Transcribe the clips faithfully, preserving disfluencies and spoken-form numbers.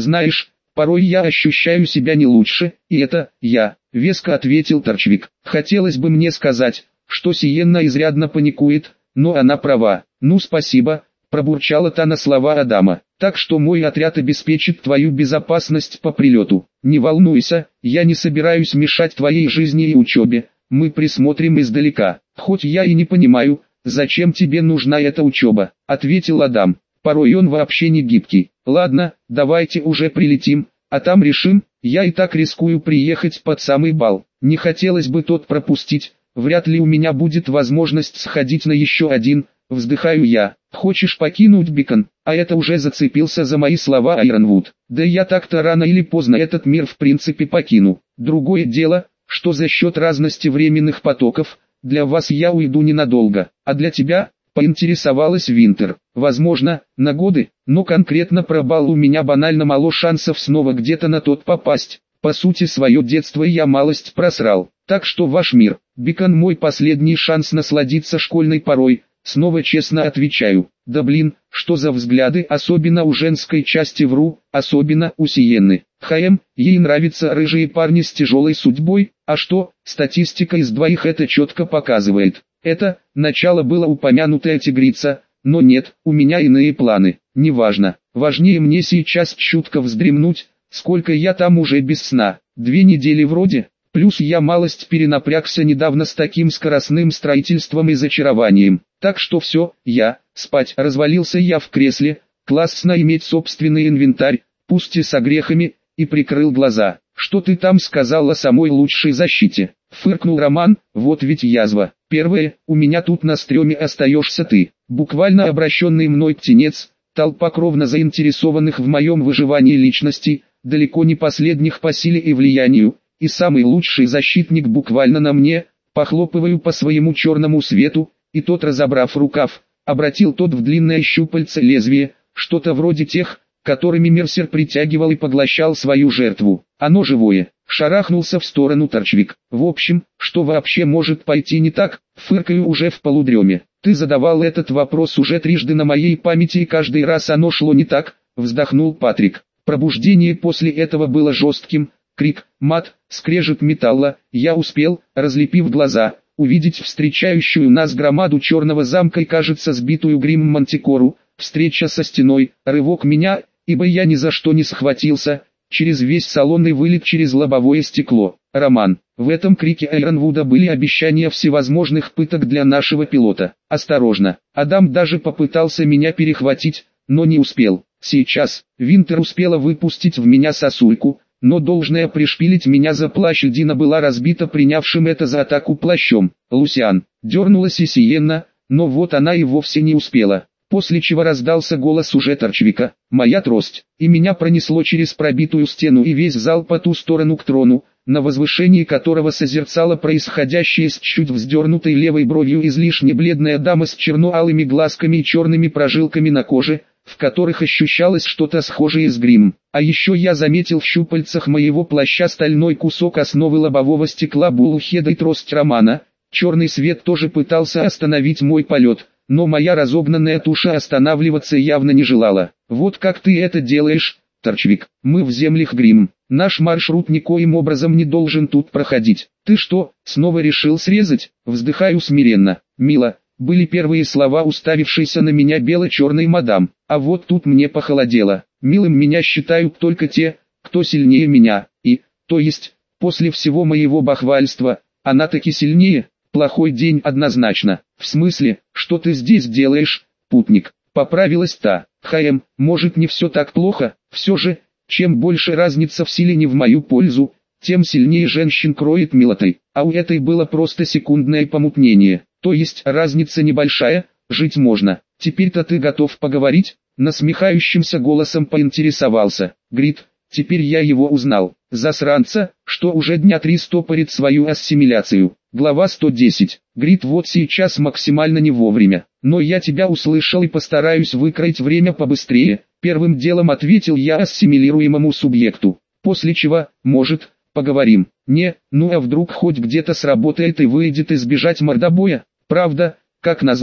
Знаешь, порой я ощущаю себя не лучше, и это, я, веско ответил Торчвик. Хотелось бы мне сказать, что Сиенна изрядно паникует, но она права. Ну спасибо, пробурчала та на слова Адама. Так что мой отряд обеспечит твою безопасность по прилету. Не волнуйся, я не собираюсь мешать твоей жизни и учебе, мы присмотрим издалека. Хоть я и не понимаю, зачем тебе нужна эта учеба, ответил Адам. Порой он вообще не гибкий. Ладно, давайте уже прилетим, а там решим. Я и так рискую приехать под самый бал. Не хотелось бы тот пропустить, вряд ли у меня будет возможность сходить на еще один, вздыхаю я. Хочешь покинуть Бикон? А это уже зацепился за мои слова Айронвуд. Да я так-то рано или поздно этот мир в принципе покину. Другое дело, что за счет разности временных потоков, для вас я уйду ненадолго, а для тебя, поинтересовалась Винтер. Возможно, на годы, но конкретно про бал у меня банально мало шансов снова где-то на тот попасть. По сути свое детство я малость просрал. Так что ваш мир, Бикон мой последний шанс насладиться школьной порой. Снова честно отвечаю. Да блин, что за взгляды, особенно у женской части вру, особенно у Сиенны. ХМ, ей нравятся рыжие парни с тяжелой судьбой, а что, статистика из двоих это четко показывает. Это, начало было упомянутая тигрица, но нет, у меня иные планы, неважно. Важнее мне сейчас чутко вздремнуть, сколько я там уже без сна, две недели вроде. Плюс я малость перенапрягся недавно с таким скоростным строительством и зачарованием. Так что все, я, спать, развалился я в кресле, классно иметь собственный инвентарь, пусть и с огрехами, и прикрыл глаза. Что ты там сказал о самой лучшей защите? Фыркнул Роман, вот ведь язва. Первое, у меня тут на стреме остаешься ты. Буквально обращенный мной птенец, толпа кровно заинтересованных в моем выживании личностей, далеко не последних по силе и влиянию. И самый лучший защитник буквально на мне, похлопываю по своему черному свету, и тот, разобрав рукав, обратил тот в длинное щупальце лезвие, что-то вроде тех, которыми Мерсер притягивал и поглощал свою жертву. Оно живое, шарахнулся в сторону Торчвик. В общем, что вообще может пойти не так, фыркаю уже в полудреме. Ты задавал этот вопрос уже трижды на моей памяти и каждый раз оно шло не так, вздохнул Патрик. Пробуждение после этого было жестким. Крик, мат, скрежет металла, я успел, разлепив глаза, увидеть встречающую нас громаду черного замка и кажется сбитую гримом мантикору, встреча со стеной, рывок меня, ибо я ни за что не схватился, через весь салон и вылет через лобовое стекло. Роман, в этом крике Айронвуда были обещания всевозможных пыток для нашего пилота. Осторожно, Адам даже попытался меня перехватить, но не успел. Сейчас, Винтер успела выпустить в меня сосульку, но должная пришпилить меня за плащ Дина была разбита принявшим это за атаку плащом. Лусиан, дернулась и Сиенна, но вот она и вовсе не успела. После чего раздался голос уже Торчвика, моя трость, и меня пронесло через пробитую стену и весь зал по ту сторону к трону, на возвышении которого созерцала происходящее с чуть вздернутой левой бровью излишне бледная дама с черно-алыми глазками и черными прожилками на коже, в которых ощущалось что-то схожее с гримом. А еще я заметил в щупальцах моего плаща стальной кусок основы лобового стекла Буллхеда и трость Романа. Черный свет тоже пытался остановить мой полет, но моя разогнанная туша останавливаться явно не желала. Вот как ты это делаешь, Торчвик? Мы в землях Гримм. Наш маршрут никоим образом не должен тут проходить. Ты что, снова решил срезать? Вздыхаю смиренно. Мило. Были первые слова уставившейся на меня бело-черной мадам, а вот тут мне похолодело. Милым меня считают только те, кто сильнее меня, и, то есть, после всего моего бахвальства, она таки сильнее, плохой день однозначно. В смысле, что ты здесь делаешь, путник? Поправилась та. ХМ, может не все так плохо, все же, чем больше разница в силе не в мою пользу, тем сильнее женщин кроет милотой, а у этой было просто секундное помутнение. То есть разница небольшая, жить можно. Теперь-то ты готов поговорить? Насмехающимся голосом поинтересовался. Грит, теперь я его узнал. Засранца, что уже дня три стопорит свою ассимиляцию. Глава сто десять. Грит, вот сейчас максимально не вовремя. Но я тебя услышал и постараюсь выкроить время побыстрее. Первым делом ответил я ассимилируемому субъекту. После чего, может, поговорим. Не, ну а вдруг хоть где-то сработает и выйдет избежать мордобоя? Правда, как назло,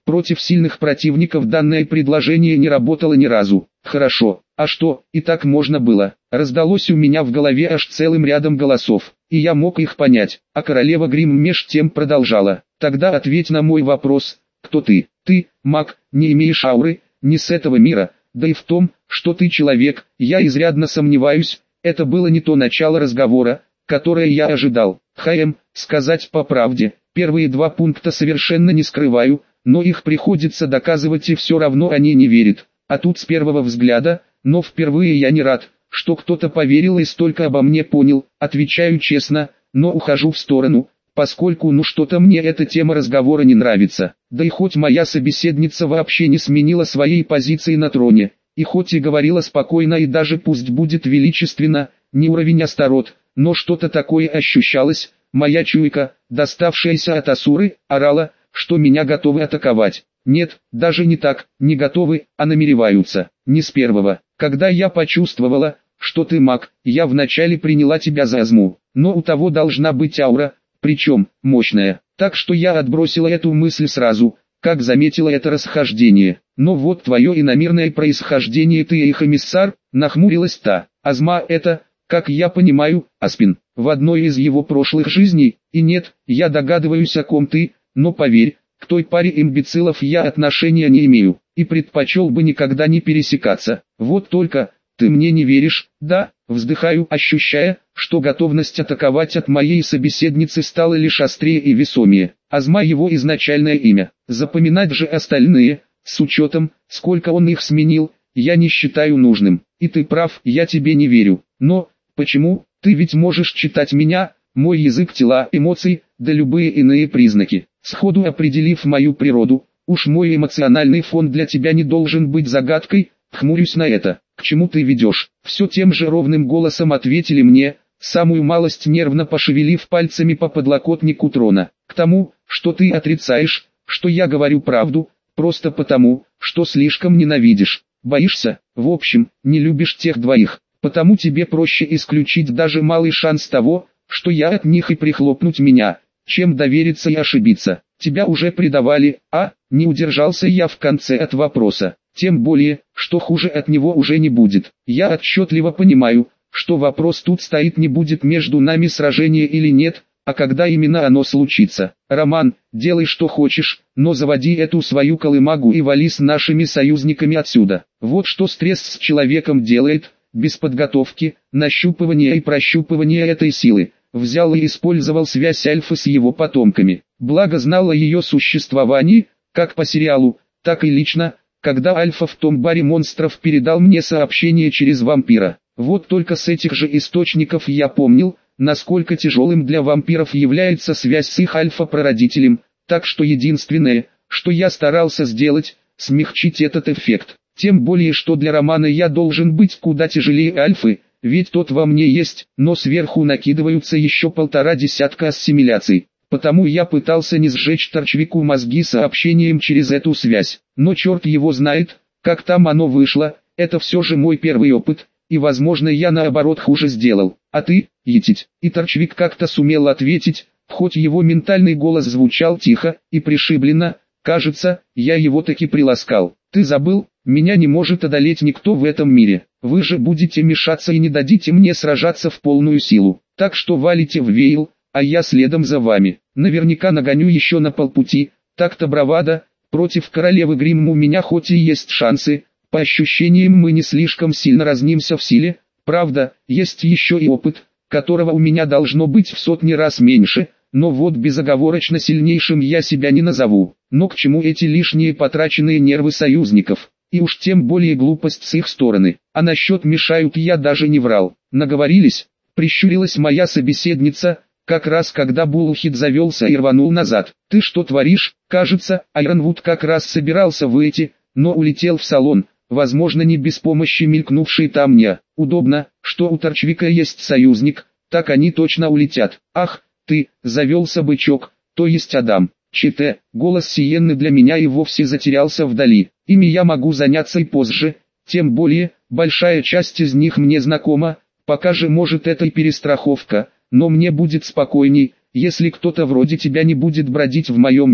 Против сильных противников данное предложение не работало ни разу. Хорошо, а что, и так можно было? Раздалось у меня в голове аж целым рядом голосов, и я мог их понять, а королева Гримм меж тем продолжала. Тогда ответь на мой вопрос, кто ты? Ты, маг, не имеешь ауры, не с этого мира, да и в том, что ты человек, я изрядно сомневаюсь, это было не то начало разговора, которое я ожидал. Хэм, сказать по правде, первые два пункта совершенно не скрываю, но их приходится доказывать и все равно они не верят. А тут с первого взгляда, но впервые я не рад, что кто-то поверил и столько обо мне понял, отвечаю честно, но ухожу в сторону, поскольку ну что-то мне эта тема разговора не нравится. Да и хоть моя собеседница вообще не сменила своей позиции на троне, и хоть и говорила спокойно и даже пусть будет величественно, не уровень Астарот, но что-то такое ощущалось, моя чуйка, доставшаяся от Асуры, орала, что меня готовы атаковать. Нет, даже не так, не готовы, а намереваются. Не с первого. Когда я почувствовала, что ты маг, я вначале приняла тебя за Азму, но у того должна быть аура, причем, мощная. Так что я отбросила эту мысль сразу, как заметила это расхождение. Но вот твое иномирное происхождение, ты их эмиссар, нахмурилась та. Азма это, как я понимаю, Аспин, в одной из его прошлых жизней, и нет, я догадываюсь о ком ты, но поверь, к той паре имбецилов я отношения не имею, и предпочел бы никогда не пересекаться. Вот только, ты мне не веришь, да? Вздыхаю, ощущая, что готовность атаковать от моей собеседницы стала лишь острее и весомее. Азма его изначальное имя. Запоминать же остальные, с учетом, сколько он их сменил, я не считаю нужным. И ты прав, я тебе не верю. Но, почему? Ты ведь можешь читать меня, мой язык тела, эмоций, да любые иные признаки. Сходу определив мою природу, уж мой эмоциональный фон для тебя не должен быть загадкой, хмурюсь на это. К чему ты ведешь? Все тем же ровным голосом ответили мне, самую малость нервно пошевелив пальцами по подлокотнику трона. К тому, что ты отрицаешь, что я говорю правду, просто потому, что слишком ненавидишь. Боишься? В общем, не любишь тех двоих, потому тебе проще исключить даже малый шанс того, что я от них и прихлопнуть меня, чем довериться и ошибиться. Тебя уже предавали, а, не удержался я в конце от вопроса. Тем более, что хуже от него уже не будет. Я отчетливо понимаю, что вопрос тут стоит, не будет между нами сражения или нет, а когда именно оно случится. Роман, делай что хочешь, но заводи эту свою колымагу и вали с нашими союзниками отсюда. Вот что стресс с человеком делает, без подготовки, нащупывания и прощупывания этой силы. Взял и использовал связь Альфы с его потомками. Благо знал о ее существовании, как по сериалу, так и лично, когда Альфа в том баре монстров передал мне сообщение через вампира. Вот только с этих же источников я помнил, насколько тяжелым для вампиров является связь с их альфа-прародителем, так что единственное, что я старался сделать, смягчить этот эффект. Тем более, что для Романа я должен быть куда тяжелее Альфы, ведь тот во мне есть, но сверху накидываются еще полтора десятка ассимиляций. Потому я пытался не сжечь Торчвику мозги сообщением через эту связь. Но черт его знает, как там оно вышло, это все же мой первый опыт, и возможно я наоборот хуже сделал. А ты, Етить? И Торчвик как-то сумел ответить, хоть его ментальный голос звучал тихо и пришибленно, кажется, я его таки приласкал. Ты забыл, меня не может одолеть никто в этом мире. Вы же будете мешаться и не дадите мне сражаться в полную силу. Так что валите в Вейл, а я следом за вами. Наверняка нагоню еще на полпути, так-то бравада, против королевы Гримм у меня хоть и есть шансы, по ощущениям мы не слишком сильно разнимся в силе, правда, есть еще и опыт, которого у меня должно быть в сотни раз меньше, но вот безоговорочно сильнейшим я себя не назову. Но к чему эти лишние потраченные нервы союзников, и уж тем более глупость с их стороны, а насчет мешают я даже не врал. Наговорились, прищурилась моя собеседница, как раз когда Булухид завелся и рванул назад. Ты что творишь? Кажется, Айронвуд как раз собирался выйти, но улетел в салон, возможно не без помощи мелькнувшей там мне. Удобно, что у Торчвика есть союзник, так они точно улетят. Ах, ты, завелся бычок, то есть Адам. Чите, голос Сиенны для меня и вовсе затерялся вдали. Ими я могу заняться и позже, тем более, большая часть из них мне знакома, пока же может это и перестраховка. Но мне будет спокойней, если кто-то вроде тебя не будет бродить в моем мире.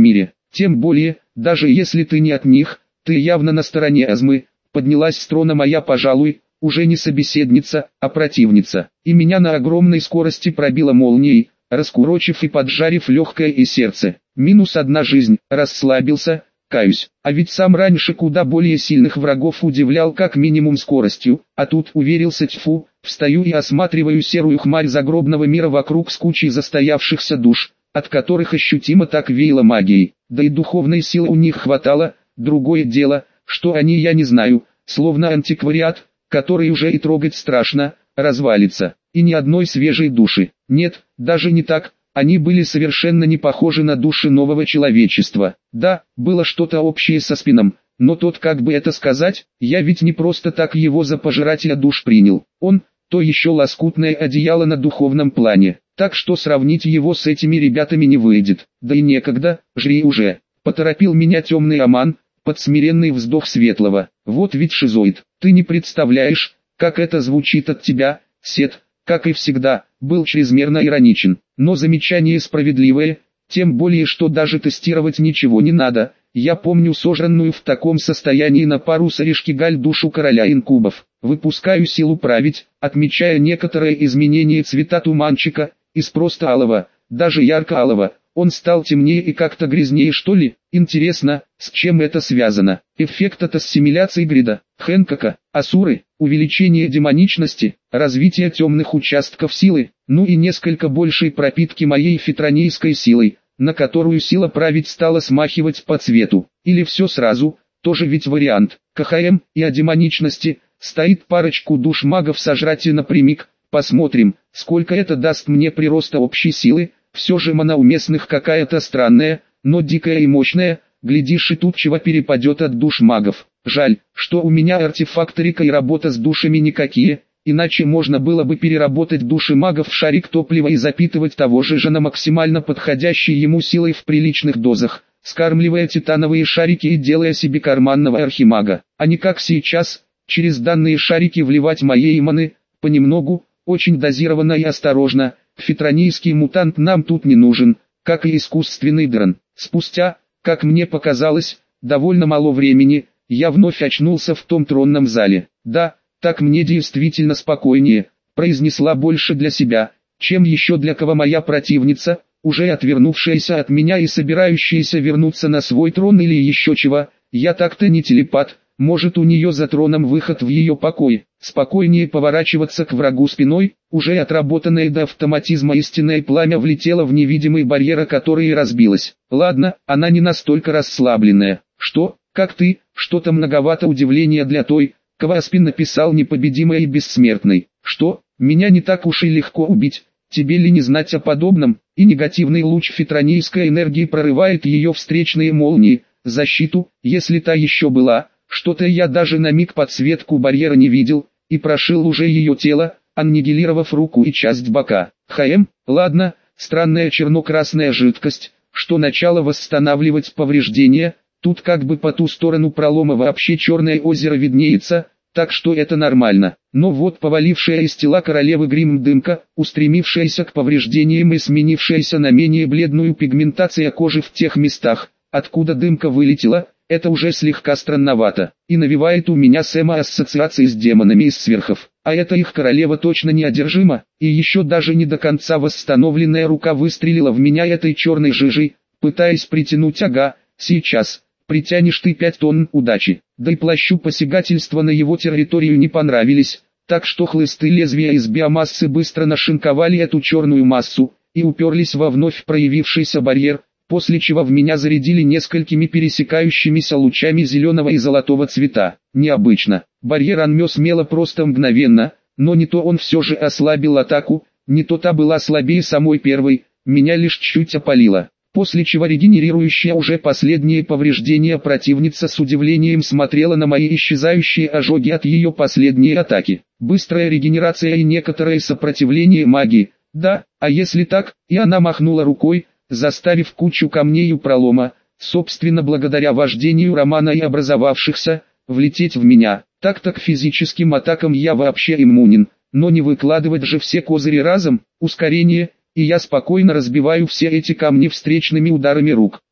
Тем более, даже если ты не от них, ты явно на стороне Азмы. Поднялась с трона моя, пожалуй, уже не собеседница, а противница, и меня на огромной скорости пробило молнией, раскурочив и поджарив легкое и сердце. Минус одна жизнь, расслабился, каюсь, а ведь сам раньше куда более сильных врагов удивлял как минимум скоростью, а тут уверился, тьфу, встаю и осматриваю серую хмарь загробного мира вокруг с кучей застоявшихся душ, от которых ощутимо так веяло магией, да и духовной силы у них хватало. Другое дело, что они, я не знаю, словно антиквариат, который уже и трогать страшно, развалится, и ни одной свежей души. Нет, даже не так, они были совершенно не похожи на души нового человечества. Да, было что-то общее со Спином, но тот, как бы это сказать, я ведь не просто так его за пожирателя душ принял. Он, то еще лоскутное одеяло на духовном плане, так что сравнить его с этими ребятами не выйдет. Да и некогда, жри уже, поторопил меня темный Аман, под смиренный вздох Светлого. Вот ведь шизоид, ты не представляешь, как это звучит от тебя, Сет, как и всегда, был чрезмерно ироничен, но замечание справедливое, тем более что даже тестировать ничего не надо. Я помню сожранную в таком состоянии на пару с Орешкигаль душу короля инкубов. Выпускаю силу править, отмечая некоторые изменения цвета туманчика, из просто алого, даже ярко-алого. Он стал темнее и как-то грязнее, что ли? Интересно, с чем это связано? Эффект от ассимиляции грида, Хэнкока, Асуры, увеличение демоничности, развитие темных участков силы, ну и несколько большей пропитки моей фитронийской силой, на которую сила править стала смахивать по цвету. Или все сразу, тоже ведь вариант. КХМ и о демоничности, стоит парочку душ магов сожрать и напрямик. Посмотрим, сколько это даст мне прироста общей силы. Все же мана у местных какая-то странная, но дикая и мощная, глядишь и тут чего перепадет от душ магов. Жаль, что у меня артефакторика и работа с душами никакие, иначе можно было бы переработать души магов в шарик топлива и запитывать того же же на максимально подходящей ему силой в приличных дозах, скармливая титановые шарики и делая себе карманного архимага, а не как сейчас, через данные шарики вливать моей маны, понемногу, очень дозированно и осторожно. Фитронийский мутант нам тут не нужен, как и искусственный дрон. Спустя, как мне показалось, довольно мало времени, я вновь очнулся в том тронном зале. Да, так мне действительно спокойнее, произнесла больше для себя, чем еще для кого моя противница, уже отвернувшаяся от меня и собирающаяся вернуться на свой трон или еще чего. Я так-то не телепат, может у нее за троном выход в ее покой. Спокойнее поворачиваться к врагу спиной, уже отработанное до автоматизма истинное пламя влетело в невидимый барьер, который и разбилось. Ладно, она не настолько расслабленная. Что, как ты, что-то многовато удивления для той, кого Аспин написал непобедимой и бессмертной. Что, меня не так уж и легко убить, тебе ли не знать о подобном? И негативный луч фитронийской энергии прорывает ее встречные молнии, защиту, если та еще была. Что-то я даже на миг подсветку барьера не видел, и прошил уже ее тело, аннигилировав руку и часть бока. ХМ, ладно, странная черно-красная жидкость, что начало восстанавливать повреждения, тут как бы по ту сторону пролома вообще черное озеро виднеется, так что это нормально. Но вот повалившая из тела королевы Грим дымка, устремившаяся к повреждениям и сменившаяся на менее бледную пигментацию кожи в тех местах, откуда дымка вылетела, это уже слегка странновато, и навевает у меня Сэма ассоциации с демонами из сверхов. А эта их королева точно неодержима, и еще даже не до конца восстановленная рука выстрелила в меня этой черной жижей, пытаясь притянуть. Ага, сейчас, притянешь ты пять тонн удачи. Да и плащу посягательства на его территорию не понравились, так что хлысты лезвия из биомассы быстро нашинковали эту черную массу, и уперлись во вновь проявившийся барьер, после чего в меня зарядили несколькими пересекающимися лучами зеленого и золотого цвета. Необычно. Барьер Анмё смело просто мгновенно, но не то он все же ослабил атаку, не то та была слабее самой первой, меня лишь чуть опалило. После чего регенерирующая уже последние повреждения противница с удивлением смотрела на мои исчезающие ожоги от ее последней атаки. Быстрая регенерация и некоторое сопротивление магии. Да, а если так, и она махнула рукой, заставив кучу камней у пролома, собственно благодаря вождению Романа и образовавшихся, влететь в меня. Так-то к физическим атакам я вообще иммунен, но не выкладывать же все козыри разом, ускорение, и я спокойно разбиваю все эти камни встречными ударами рук.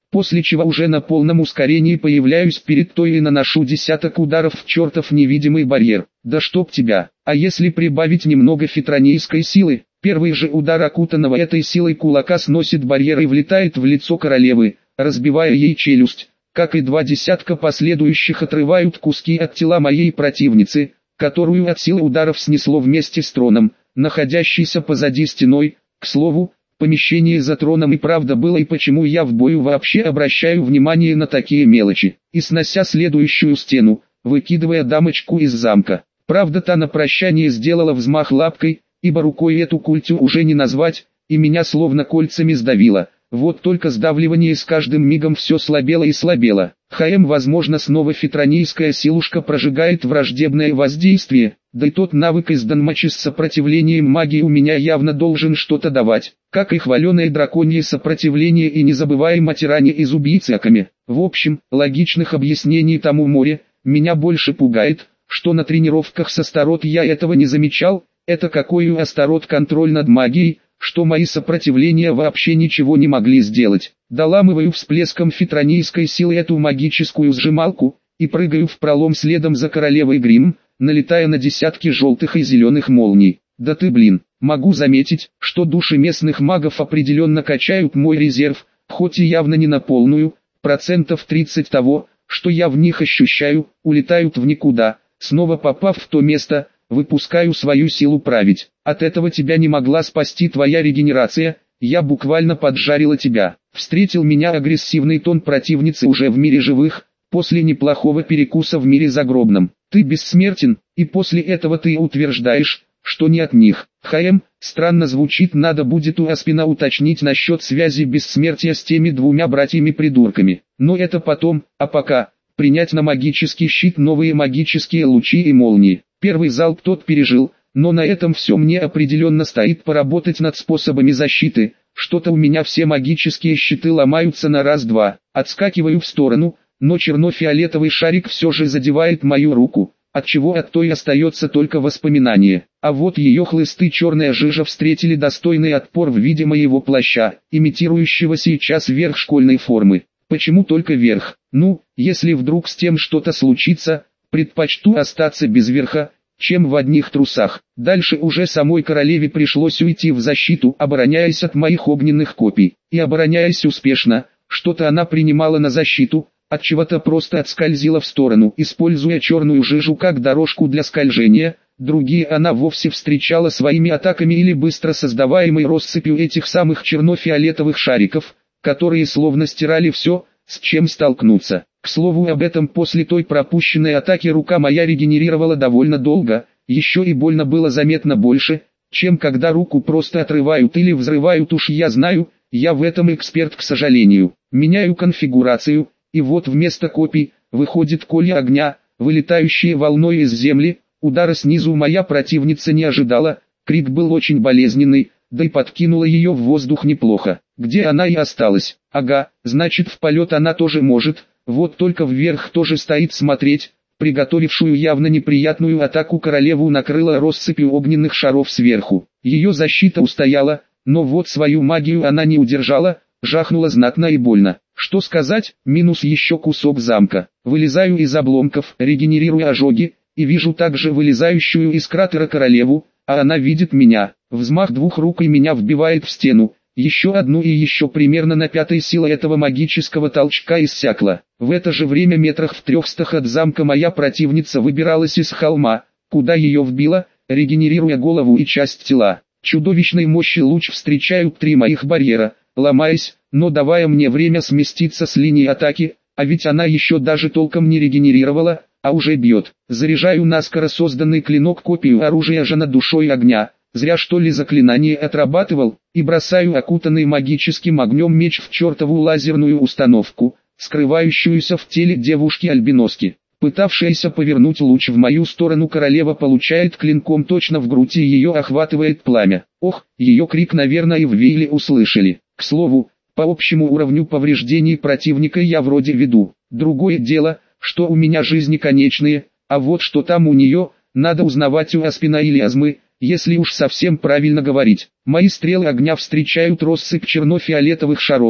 после чего уже на полном ускорении появляюсь перед той и наношу десяток ударов в чертов невидимый барьер. Да чтоб тебя! А если прибавить немного фитронийской силы, первый же удар окутанного этой силой кулака сносит барьер и влетает в лицо королевы, разбивая ей челюсть, как и два десятка последующих отрывают куски от тела моей противницы, которую от силы ударов снесло вместе с троном, находящейся позади стеной. К слову, помещение за троном и правда было, и почему я в бою вообще обращаю внимание на такие мелочи. И снося следующую стену, выкидывая дамочку из замка. Правда, та на прощание сделала взмах лапкой, ибо рукой эту культю уже не назвать, и меня словно кольцами сдавило. Вот только сдавливание с каждым мигом все слабело и слабело. ХМ, возможно, снова фитронийская силушка прожигает враждебное воздействие, да и тот навык из Данмачи с сопротивлением магии у меня явно должен что-то давать, как и хваленое драконье сопротивление, и не забываем о тиране из убийцы Аками. В общем, логичных объяснений тому море. Меня больше пугает, что на тренировках с Астарот я этого не замечал. Это какой у Астарот контроль над магией, что мои сопротивления вообще ничего не могли сделать. Доламываю всплеском фитронийской силы эту магическую сжималку, и прыгаю в пролом следом за королевой Грим, налетая на десятки желтых и зеленых молний. Да ты блин, могу заметить, что души местных магов определенно качают мой резерв, хоть и явно не на полную, процентов тридцать того, что я в них ощущаю, улетают в никуда, снова попав в то место, выпускаю свою силу править. От этого тебя не могла спасти твоя регенерация, я буквально поджарила тебя. Встретил меня агрессивный тон противницы уже в мире живых, после неплохого перекуса в мире загробном. Ты бессмертен, и после этого ты утверждаешь, что не от них. ХМ, странно звучит, надо будет у Аспина уточнить насчет связи бессмертия с теми двумя братьями-придурками. Но это потом, а пока, принять на магический щит новые магические лучи и молнии. Первый залп тот пережил, но на этом все, мне определенно стоит поработать над способами защиты. Что-то у меня все магические щиты ломаются на раз-два. Отскакиваю в сторону, но черно-фиолетовый шарик все же задевает мою руку, отчего от той остается только воспоминание. А вот ее хлысты черная жижа встретили достойный отпор в виде моего плаща, имитирующего сейчас верх школьной формы. Почему только верх? Ну, если вдруг с тем что-то случится, предпочту остаться без верха, чем в одних трусах. Дальше уже самой королеве пришлось уйти в защиту, обороняясь от моих огненных копий. И обороняясь успешно, что-то она принимала на защиту, от чего-то просто отскользила в сторону, используя черную жижу как дорожку для скольжения. Другие она вовсе встречала своими атаками или быстро создаваемой россыпью этих самых черно-фиолетовых шариков, которые словно стирали все, с чем столкнуться. К слову об этом, после той пропущенной атаки рука моя регенерировала довольно долго, еще и больно было заметно больше, чем когда руку просто отрывают или взрывают, уж я знаю, я в этом эксперт, к сожалению. Меняю конфигурацию, и вот вместо копий, выходит колья огня, вылетающие волной из земли. Удара снизу моя противница не ожидала, крик был очень болезненный, да и подкинула ее в воздух неплохо. Где она и осталась? Ага, значит в полет она тоже может, вот только вверх тоже стоит смотреть. Приготовившую явно неприятную атаку королеву накрыла россыпью огненных шаров сверху. Ее защита устояла, но вот свою магию она не удержала, жахнула знатно и больно. Что сказать, минус еще кусок замка. Вылезаю из обломков, регенерируя ожоги, и вижу также вылезающую из кратера королеву, а она видит меня. Взмах двух рук и меня вбивает в стену. Еще одну и еще примерно на пятой сила этого магического толчка иссякла. В это же время метрах в трехстах от замка моя противница выбиралась из холма, куда ее вбило, регенерируя голову и часть тела. Чудовищной мощи луч встречают три моих барьера, ломаясь, но давая мне время сместиться с линии атаки, а ведь она еще даже толком не регенерировала, а уже бьет. Заряжаю наскоро созданный клинок копию оружия же над душой огня. Зря что ли заклинание отрабатывал, и бросаю окутанный магическим огнем меч в чертову лазерную установку, скрывающуюся в теле девушки-альбиноски. Пытавшаяся повернуть луч в мою сторону королева получает клинком точно в грудь, и ее охватывает пламя. Ох, ее крик, наверное, и в Вейле услышали. К слову, по общему уровню повреждений противника я вроде веду. Другое дело, что у меня жизни конечные, а вот что там у нее, надо узнавать у Аспина или Азмы. Если уж совсем правильно говорить, мои стрелы огня встречают россыпь черно-фиолетовых шаров,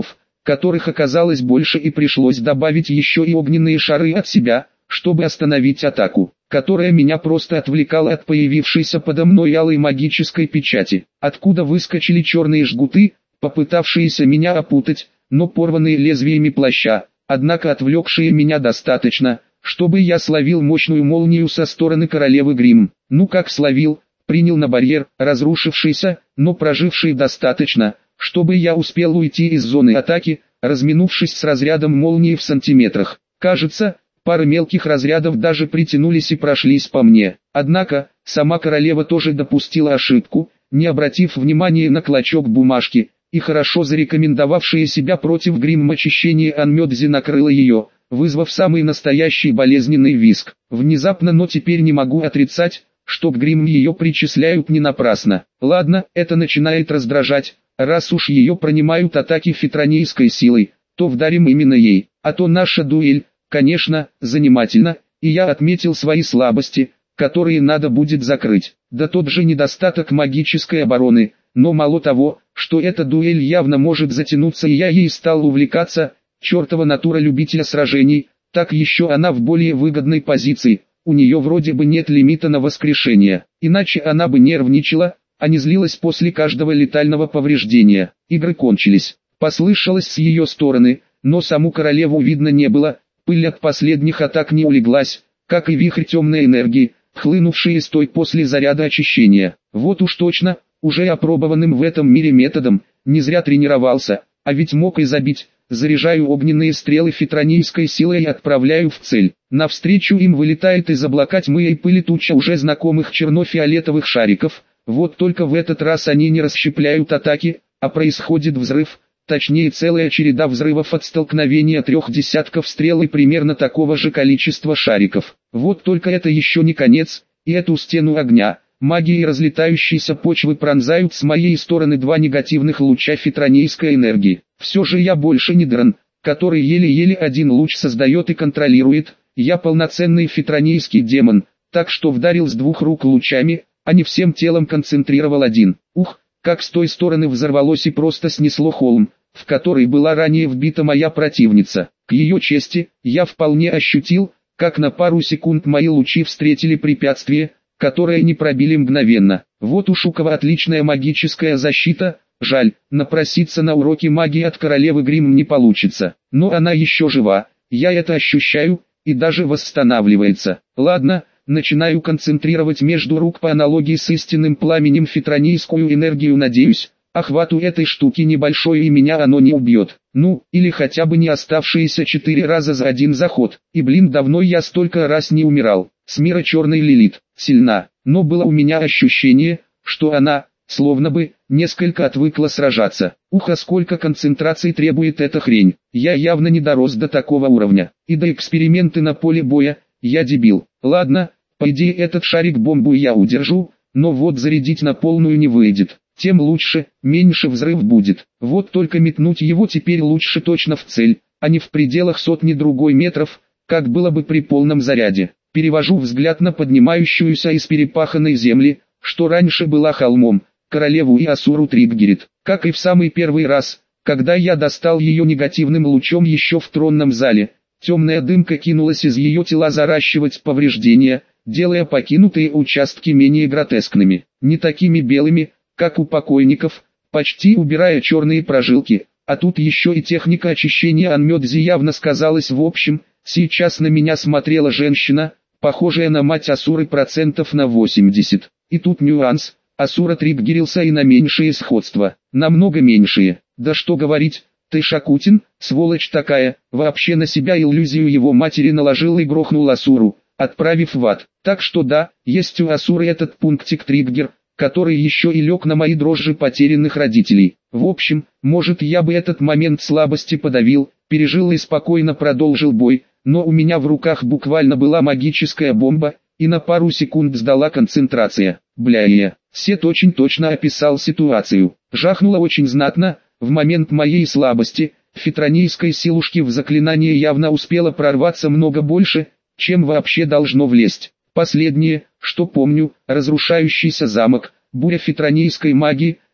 которых оказалось больше, и пришлось добавить еще и огненные шары от себя, чтобы остановить атаку, которая меня просто отвлекала от появившейся подо мной алой магической печати, откуда выскочили черные жгуты, попытавшиеся меня опутать, но порванные лезвиями плаща, однако отвлекшие меня достаточно, чтобы я словил мощную молнию со стороны королевы Гримм. Ну как словил, принял на барьер, разрушившийся, но проживший достаточно, чтобы я успел уйти из зоны атаки, разминувшись с разрядом молнии в сантиметрах. Кажется, пара мелких разрядов даже притянулись и прошлись по мне. Однако, сама королева тоже допустила ошибку, не обратив внимания на клочок бумажки, и хорошо зарекомендовавшее себя против Гримм очищение Анмёдзи накрыло ее, вызвав самый настоящий болезненный визг. Внезапно, но теперь не могу отрицать, что к Гримм ее причисляют не напрасно. Ладно, это начинает раздражать, раз уж ее принимают атаки фитронийской силой, то вдарим именно ей, а то наша дуэль, конечно, занимательна, и я отметил свои слабости, которые надо будет закрыть. Да тот же недостаток магической обороны, но мало того, что эта дуэль явно может затянуться и я ей стал увлекаться, чертова натура любителя сражений, так еще она в более выгодной позиции, у нее вроде бы нет лимита на воскрешение, иначе она бы нервничала, а не злилась после каждого летального повреждения. Игры кончились, послышалось с ее стороны, но саму королеву видно не было, пыль от последних атак не улеглась, как и вихрь темной энергии, хлынувшие с той после заряда очищения. Вот уж точно, уже опробованным в этом мире методом, не зря тренировался, а ведь мог и забить. Заряжаю огненные стрелы фитронийской силой и отправляю в цель. Навстречу им вылетает из облака тьмы и пыли туча уже знакомых черно-фиолетовых шариков, вот только в этот раз они не расщепляют атаки, а происходит взрыв, точнее целая череда взрывов от столкновения трех десятков стрел и примерно такого же количества шариков. Вот только это еще не конец, и эту стену огня, магии и разлетающейся почвы пронзают с моей стороны два негативных луча фитронийской энергии. Все же я больше не дрон, который еле-еле один луч создает и контролирует, я полноценный фитронийский демон, так что вдарил с двух рук лучами, а не всем телом концентрировал один. Ух, как с той стороны взорвалось и просто снесло холм, в который была ранее вбита моя противница. К ее чести, я вполне ощутил, как на пару секунд мои лучи встретили препятствие, которое не пробили мгновенно. Вот уж у кого отличная магическая защита. Жаль, напроситься на уроки магии от королевы Гримм не получится. Но она еще жива, я это ощущаю, и даже восстанавливается. Ладно, начинаю концентрировать между рук по аналогии с истинным пламенем фитронийскую энергию, надеюсь. Охват у этой штуки небольшой и меня оно не убьет. Ну, или хотя бы не оставшиеся четыре раза за один заход. И блин, давно я столько раз не умирал. С мира черной Лилит, сильна, но было у меня ощущение, что она, словно бы, несколько отвыкла сражаться. Ух, а сколько концентрации требует эта хрень. Я явно не дорос до такого уровня. И до эксперименты на поле боя, я дебил. Ладно, по идее этот шарик-бомбу я удержу, но вот зарядить на полную не выйдет. Тем лучше, меньше взрыв будет. Вот только метнуть его теперь лучше точно в цель, а не в пределах сотни другой метров, как было бы при полном заряде. Перевожу взгляд на поднимающуюся из перепаханной земли, что раньше была холмом, королеву и Асуру триггерит, как и в самый первый раз, когда я достал ее негативным лучом еще в тронном зале. Темная дымка кинулась из ее тела заращивать повреждения, делая покинутые участки менее гротескными, не такими белыми, как у покойников, почти убирая черные прожилки, а тут еще и техника очищения Анмёдзи явно сказалась. В общем, сейчас на меня смотрела женщина, похожая на мать Асуры процентов на восемьдесят. И тут нюанс, Асура триггерился и на меньшие сходства, намного меньшие. Да что говорить, ты Шакутин, сволочь такая, вообще на себя иллюзию его матери наложил и грохнул Асуру, отправив в ад. Так что да, есть у Асуры этот пунктик триггер, который еще и лег на мои дрожжи потерянных родителей. В общем, может я бы этот момент слабости подавил, пережил и спокойно продолжил бой, но у меня в руках буквально была магическая бомба, и на пару секунд сдала концентрация. Бля, Сет очень точно описал ситуацию. Жахнуло очень знатно, в момент моей слабости, фитронийской силушки в заклинание явно успела прорваться много больше, чем вообще должно влезть. Последнее, что помню, разрушающийся замок, буря фитронийской магии,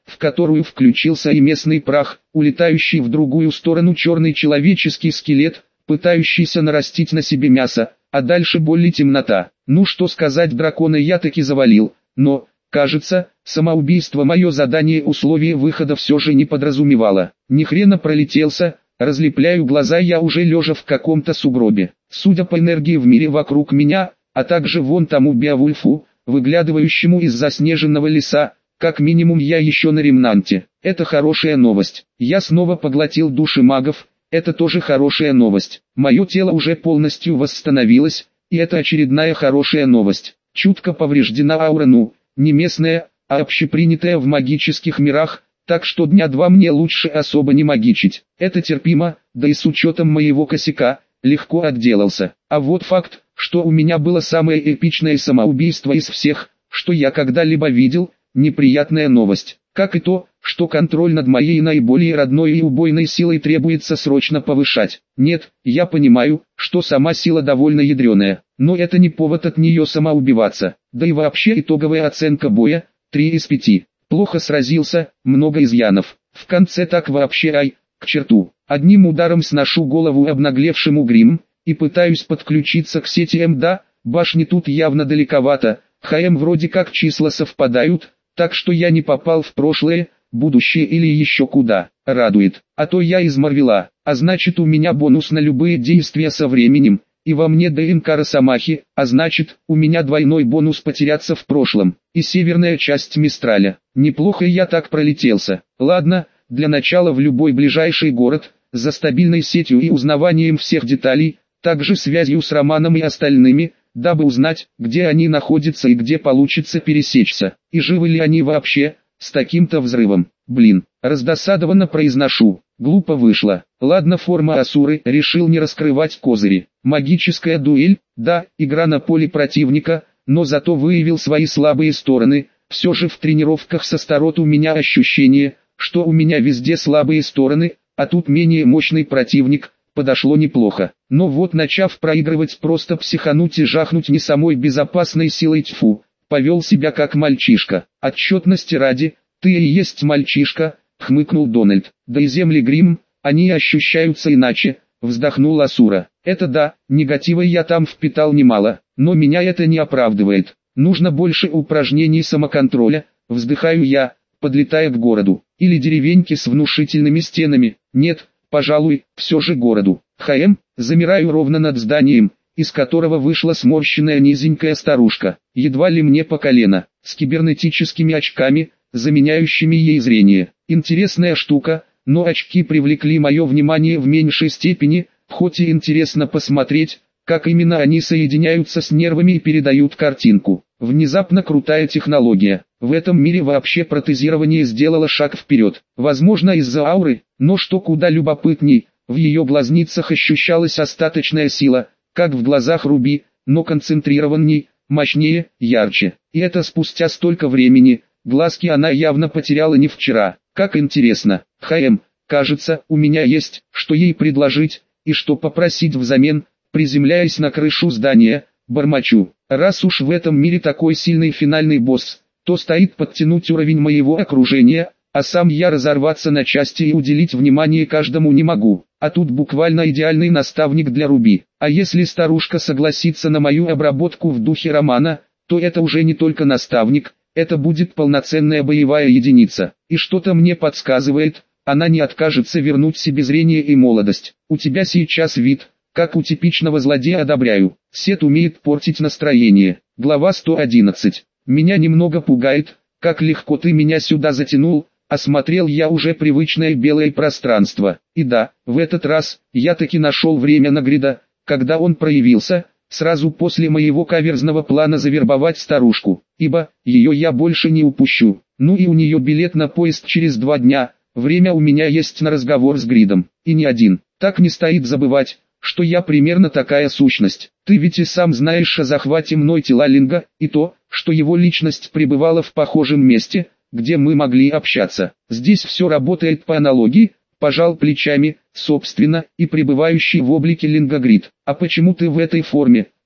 в которую включился и местный прах, улетающий в другую сторону черный человеческий скелет, пытающийся нарастить на себе мясо, а дальше боль и темнота. Ну что сказать, дракона я таки завалил, но, кажется, самоубийство мое задание условие выхода все же не подразумевало. Ни хрена пролетелся, разлепляю глаза я уже лежа в каком-то сугробе. Судя по энергии в мире вокруг меня, а также вон тому Беовульфу, выглядывающему из заснеженного леса, как минимум я еще на ремнанте. Это хорошая новость. Я снова поглотил души магов, это тоже хорошая новость. Мое тело уже полностью восстановилось, и это очередная хорошая новость. Чутко повреждена аура, ну, не местная, а общепринятая в магических мирах, так что дня два мне лучше особо не магичить. Это терпимо, да и с учетом моего косяка, легко отделался. А вот факт, что у меня было самое эпичное самоубийство из всех, что я когда-либо видел, неприятная новость. Как и то, что контроль над моей наиболее родной и убойной силой требуется срочно повышать. Нет, я понимаю, что сама сила довольно ядреная, но это не повод от нее самоубиваться. Да и вообще итоговая оценка боя – три из пяти. Плохо сразился, много изъянов. В конце так вообще ай, к черту. Одним ударом сношу голову обнаглевшему грим, и пытаюсь подключиться к сети МДА, башни тут явно далековато, ХМ вроде как числа совпадают, так что я не попал в прошлое, будущее или еще куда. Радует, а то я из Марвела, а значит у меня бонус на любые действия со временем, и во мне ДНК Росомахи, а значит у меня двойной бонус потеряться в прошлом, и северная часть Мистраля. Неплохо я так пролетелся. Ладно, для начала в любой ближайший город, за стабильной сетью и узнаванием всех деталей, также связью с Романом и остальными, дабы узнать, где они находятся и где получится пересечься, и живы ли они вообще, с таким-то взрывом. Блин, раздосадованно произношу, глупо вышло. Ладно, форма Асуры, решил не раскрывать козыри. Магическая дуэль, да, игра на поле противника, но зато выявил свои слабые стороны. Все же в тренировках с Астарот у меня ощущение, что у меня везде слабые стороны, а тут менее мощный противник. Подошло неплохо, но вот начав проигрывать, просто психануть и жахнуть не самой безопасной силой, тьфу, повел себя как мальчишка. Отчетности ради, ты и есть мальчишка, хмыкнул Дональд. Да и земли Грим, они ощущаются иначе, вздохнул Асура. Это да, негатива я там впитал немало, но меня это не оправдывает. Нужно больше упражнений самоконтроля, вздыхаю я, подлетая к городу. Или деревеньки с внушительными стенами. Нет, пожалуй, все же городу. ХМ, замираю ровно над зданием, из которого вышла сморщенная низенькая старушка, едва ли мне по колено, с кибернетическими очками, заменяющими ей зрение. Интересная штука, но очки привлекли мое внимание в меньшей степени, хоть и интересно посмотреть, как именно они соединяются с нервами и передают картинку. Внезапно крутая технология. В этом мире вообще протезирование сделало шаг вперед. Возможно из-за ауры, но что куда любопытней, в ее глазницах ощущалась остаточная сила, как в глазах Руби, но концентрированней, мощнее, ярче. И это спустя столько времени, глазки она явно потеряла не вчера. Как интересно. ХМ, кажется, у меня есть, что ей предложить, и что попросить взамен. Приземляясь на крышу здания, бормочу. Раз уж в этом мире такой сильный финальный босс, то стоит подтянуть уровень моего окружения, а сам я разорваться на части и уделить внимание каждому не могу. А тут буквально идеальный наставник для Руби. А если старушка согласится на мою обработку в духе Романа, то это уже не только наставник, это будет полноценная боевая единица. И что-то мне подсказывает, она не откажется вернуть себе зрение и молодость. У тебя сейчас вид, как у типичного злодея, одобряю. Сет умеет портить настроение. Глава сто одиннадцать. Меня немного пугает, как легко ты меня сюда затянул. Осмотрел я уже привычное белое пространство. И да, в этот раз, я таки нашел время на Грида, когда он проявился, сразу после моего каверзного плана завербовать старушку. Ибо, ее я больше не упущу. Ну и у нее билет на поезд через два дня. Время у меня есть на разговор с Гридом. И не один. Так не стоит забывать, что я примерно такая сущность. Ты ведь и сам знаешь о захвате мной тела Линга, и то, что его личность пребывала в похожем месте, где мы могли общаться. Здесь все работает по аналогии, пожал плечами, собственно, и пребывающий в облике Линга Грид. А почему ты в этой форме?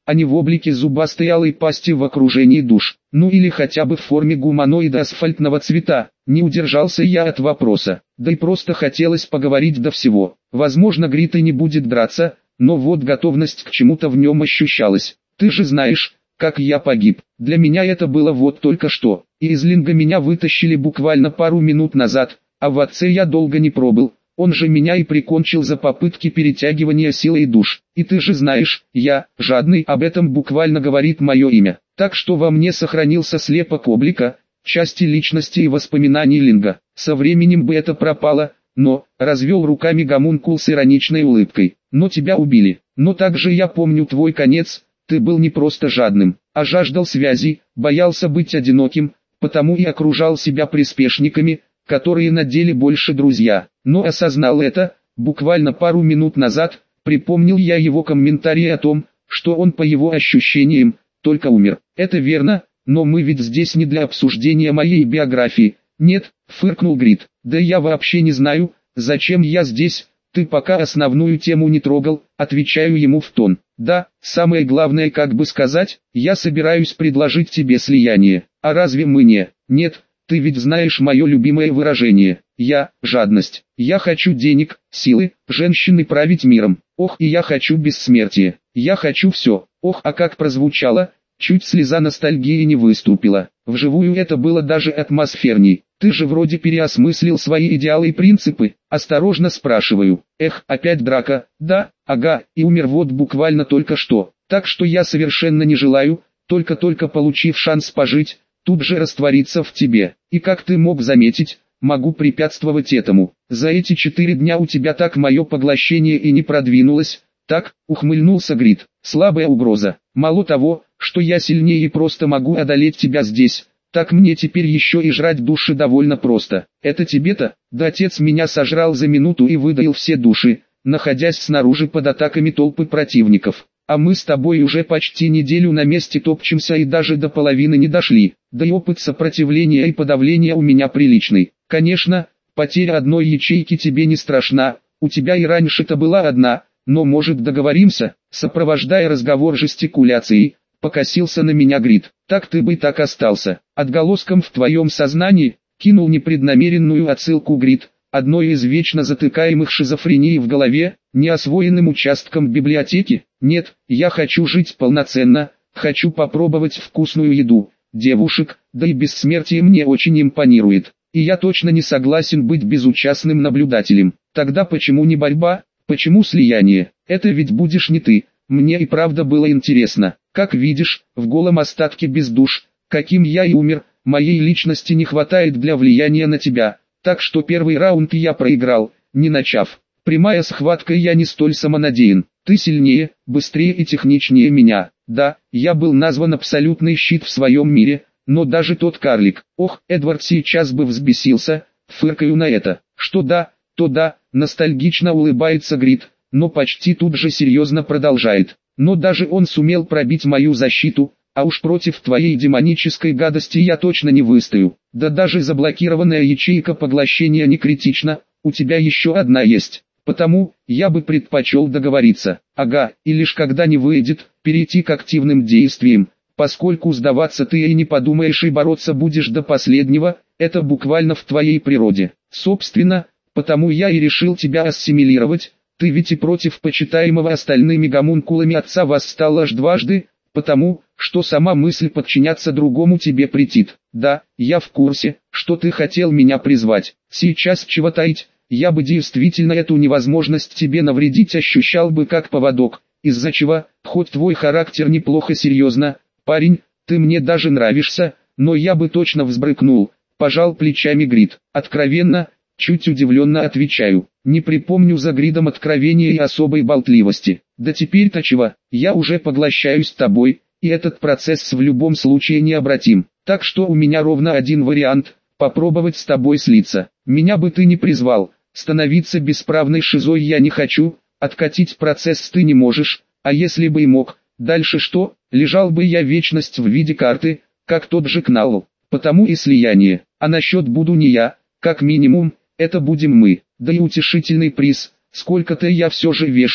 а не в облике зубастой алой пасти в окружении душ, ну или хотя бы в форме гуманоида асфальтного цвета. Не удержался я от вопроса, да и просто хотелось поговорить до всего. Возможно, Грит и не будет драться, но вот готовность к чему-то в нем ощущалась. Ты же знаешь, как я погиб. Для меня это было вот только что. И из Линга меня вытащили буквально пару минут назад, а в отце я долго не пробыл. Он же меня и прикончил за попытки перетягивания силой душ. И ты же знаешь, я, жадный, об этом буквально говорит мое имя. Так что во мне сохранился слепок облика, части личности и воспоминаний Линга. Со временем бы это пропало, но, развел руками гомункул с ироничной улыбкой. Но тебя убили. Но также я помню твой конец, ты был не просто жадным, а жаждал связи, боялся быть одиноким, потому и окружал себя приспешниками, которые на деле больше друзья. Но осознал это, буквально пару минут назад, припомнил я его комментарий о том, что он по его ощущениям, только умер. Это верно, но мы ведь здесь не для обсуждения моей биографии. Нет, фыркнул Грит, да я вообще не знаю, зачем я здесь, ты пока основную тему не трогал, отвечаю ему в тон. Да, самое главное, как бы сказать, я собираюсь предложить тебе слияние, а разве мы не? Нет, ты ведь знаешь мое любимое выражение, я, жадность, я хочу денег, силы, женщины править миром, ох и я хочу бессмертия, я хочу все, ох а как прозвучало, чуть слеза ностальгии не выступила, вживую это было даже атмосферней. Ты же вроде переосмыслил свои идеалы и принципы, осторожно спрашиваю. Эх, опять драка, да, ага, и умер вот буквально только что. Так что я совершенно не желаю, только-только получив шанс пожить, тут же раствориться в тебе. И как ты мог заметить, могу препятствовать этому. За эти четыре дня у тебя так мое поглощение и не продвинулось. Так, ухмыльнулся Грит, слабая угроза. Мало того, что я сильнее и просто могу одолеть тебя здесь, так мне теперь еще и жрать души довольно просто. Это тебе-то? Да отец меня сожрал за минуту и выдаил все души, находясь снаружи под атаками толпы противников. А мы с тобой уже почти неделю на месте топчемся и даже до половины не дошли. Да и опыт сопротивления и подавления у меня приличный. Конечно, потеря одной ячейки тебе не страшна, у тебя и раньше-то была одна, но может договоримся? Сопровождая разговор жестикуляцией, покосился на меня Грит. Так ты бы так остался. Отголоском в твоем сознании, кинул непреднамеренную отсылку Грит, одной из вечно затыкаемых шизофрений в голове, неосвоенным участком библиотеки. Нет, я хочу жить полноценно, хочу попробовать вкусную еду, девушек, да и бессмертие мне очень импонирует. И я точно не согласен быть безучастным наблюдателем. Тогда почему не борьба, почему слияние? Это ведь будешь не ты. Мне и правда было интересно. Как видишь, в голом остатке без душ, каким я и умер, моей личности не хватает для влияния на тебя. Так что первый раунд я проиграл, не начав. Прямая схватка, я не столь самонадеян. Ты сильнее, быстрее и техничнее меня. Да, я был назван абсолютный щит в своем мире, но даже тот карлик. Ох, Эдвард сейчас бы взбесился, фыркаю на это. Что да, то да, ностальгично улыбается Грит, но почти тут же серьезно продолжает. Но даже он сумел пробить мою защиту, а уж против твоей демонической гадости я точно не выстою. Да даже заблокированная ячейка поглощения не критична, у тебя еще одна есть. Потому, я бы предпочел договориться. Ага, и лишь когда не выйдет, перейти к активным действиям. Поскольку сдаваться ты и не подумаешь и бороться будешь до последнего, это буквально в твоей природе. Собственно, потому я и решил тебя ассимилировать. Ты ведь и против почитаемого остальными гомункулами отца восстал аж дважды, потому, что сама мысль подчиняться другому тебе претит. Да, я в курсе, что ты хотел меня призвать. Сейчас чего таить, я бы действительно эту невозможность тебе навредить ощущал бы как поводок, из-за чего, хоть твой характер неплохо серьезно, парень, ты мне даже нравишься, но я бы точно взбрыкнул, пожал плечами Грит. Откровенно, чуть удивленно отвечаю, не припомню за Гридом откровения и особой болтливости. Да теперь-то чего, я уже поглощаюсь тобой, и этот процесс в любом случае необратим. Так что у меня ровно один вариант, попробовать с тобой слиться. Меня бы ты не призвал, становиться бесправной шизой я не хочу, откатить процесс ты не можешь, а если бы и мог, дальше что, лежал бы я вечность в виде карты, как тот же Кналл. Потому и слияние, а насчет буду не я, как минимум, это будем мы, да и утешительный приз, сколько-то я все же вешу,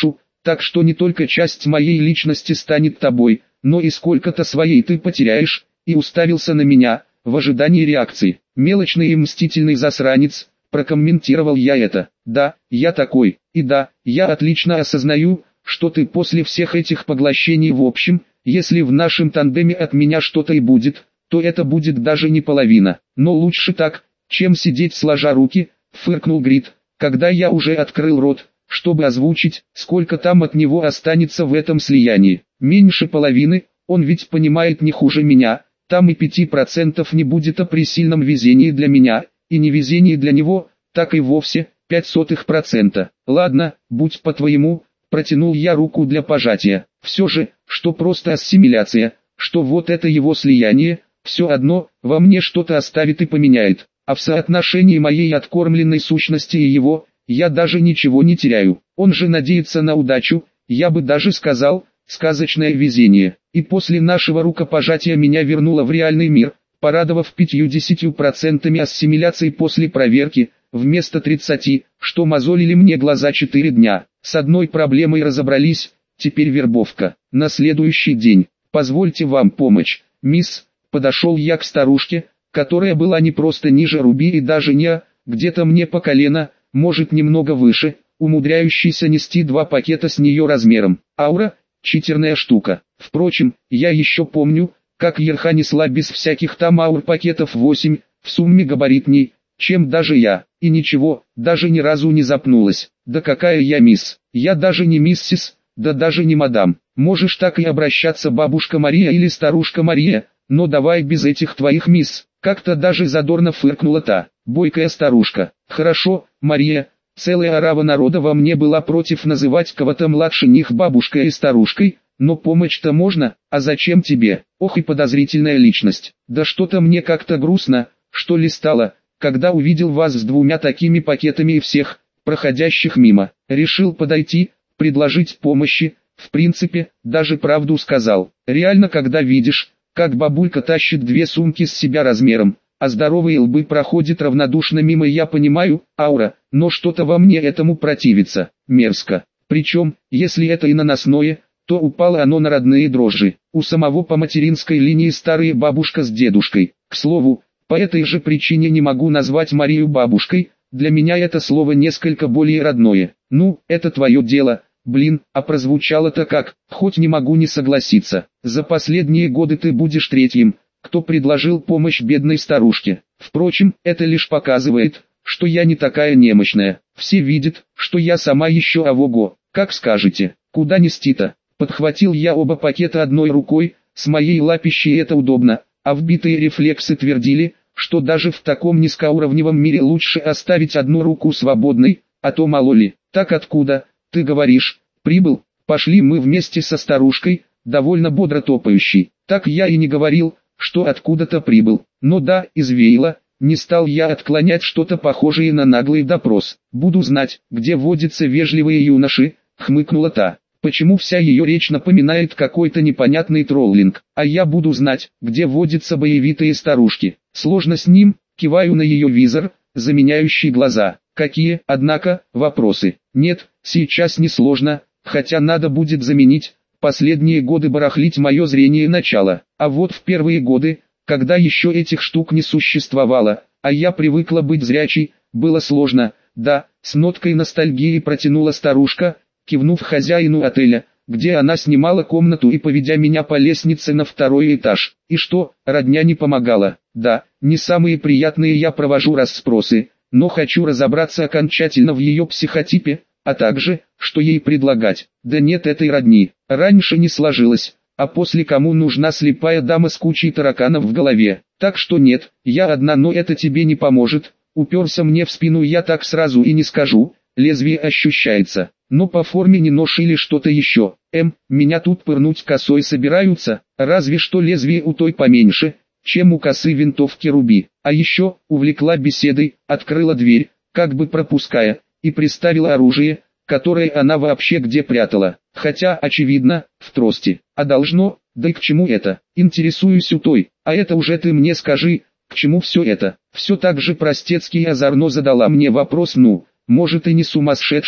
так что не только часть моей личности станет тобой, но и сколько-то своей ты потеряешь, и уставился на меня, в ожидании реакции. Мелочный и мстительный засранец, прокомментировал я это. Да, я такой, и да, я отлично осознаю, что ты после всех этих поглощений в общем, если в нашем тандеме от меня что-то и будет, то это будет даже не половина. Но лучше так, чем сидеть сложа руки, фыркнул Грит, когда я уже открыл рот, чтобы озвучить, сколько там от него останется в этом слиянии. Меньше половины, он ведь понимает не хуже меня, там и пяти процентов не будет, а при сильном везении для меня, и невезении для него, так и вовсе, пять сотых процента. Ладно, будь по-твоему, протянул я руку для пожатия. Все же, что просто ассимиляция, что вот это его слияние, все одно, во мне что-то оставит и поменяет. А в соотношении моей откормленной сущности и его, я даже ничего не теряю. Он же надеется на удачу, я бы даже сказал, сказочное везение. И после нашего рукопожатия меня вернуло в реальный мир, порадовав пятьюдесятью процентами ассимиляции после проверки, вместо тридцати, что мозолили мне глаза четыре дня. С одной проблемой разобрались, теперь вербовка. На следующий день, позвольте вам помочь, мисс, подошел я к старушке, которая была не просто ниже Руби и даже не, а, где-то мне по колено, может немного выше, умудряющийся нести два пакета с нее размером. Аура, читерная штука. Впрочем, я еще помню, как Ерха несла без всяких там аур-пакетов восемь, в сумме габаритней, чем даже я, и ничего, даже ни разу не запнулась. Да какая я мисс, я даже не миссис, да даже не мадам. Можешь так и обращаться бабушка Мария или старушка Мария, но давай без этих твоих мисс. Как-то даже задорно фыркнула та, бойкая старушка. Хорошо, Мария, целая орава народа во мне была против называть кого-то младше них бабушкой и старушкой, но помочь-то можно, а зачем тебе? Ох и подозрительная личность. Да что-то мне как-то грустно, что ли стало, когда увидел вас с двумя такими пакетами и всех, проходящих мимо. Решил подойти, предложить помощи, в принципе, даже правду сказал. Реально, когда видишь, как бабулька тащит две сумки с себя размером, а здоровые лбы проходят равнодушно мимо, я понимаю, аура, но что-то во мне этому противится, мерзко. Причем, если это и наносное, то упало оно на родные дрожжи. У самого по материнской линии старые бабушка с дедушкой. К слову, по этой же причине не могу назвать Марию бабушкой, для меня это слово несколько более родное. Ну, это твое дело. Блин, а прозвучало-то как, хоть не могу не согласиться. За последние годы ты будешь третьим, кто предложил помощь бедной старушке. Впрочем, это лишь показывает, что я не такая немощная. Все видят, что я сама еще авого. Как скажете, куда нести-то? Подхватил я оба пакета одной рукой, с моей лапищей это удобно, а вбитые рефлексы твердили, что даже в таком низкоуровневом мире лучше оставить одну руку свободной, а то мало ли. Так откуда? Ты говоришь, прибыл, пошли мы вместе со старушкой, довольно бодро топающей. Так я и не говорил, что откуда-то прибыл. Но да, извеяло, не стал я отклонять что-то похожее на наглый допрос. Буду знать, где водятся вежливые юноши, хмыкнула та. Почему вся ее речь напоминает какой-то непонятный троллинг, а я буду знать, где водятся боевитые старушки. Сложно с ним, киваю на ее визор, заменяющий глаза. Какие, однако, вопросы? Нет, сейчас не сложно, хотя надо будет заменить. Последние годы барахлить мое зрение начало. А вот в первые годы, когда еще этих штук не существовало, а я привыкла быть зрячей, было сложно. Да, с ноткой ностальгии протянула старушка, кивнув хозяину отеля, где она снимала комнату и поведя меня по лестнице на второй этаж. И что, родня не помогала? Да, не самые приятные я провожу расспросы, но хочу разобраться окончательно в ее психотипе, а также, что ей предлагать. Да нет этой родни, раньше не сложилось, а после кому нужна слепая дама с кучей тараканов в голове. Так что нет, я одна, но это тебе не поможет. Уперся мне в спину я, так сразу и не скажу, лезвие ощущается, но по форме не нож или что-то еще. Эм, меня тут пырнуть косой собираются, разве что лезвие у той поменьше, чем у косы винтовки Руби. А еще, увлекла беседой, открыла дверь, как бы пропуская, и приставила оружие, которое она вообще где прятала. Хотя, очевидно, в трости. А должно, да и к чему это? Интересуюсь у той, а это уже ты мне скажи, к чему все это? Все так же простецки и озорно задала мне вопрос. Ну, может и не сумасшедшая,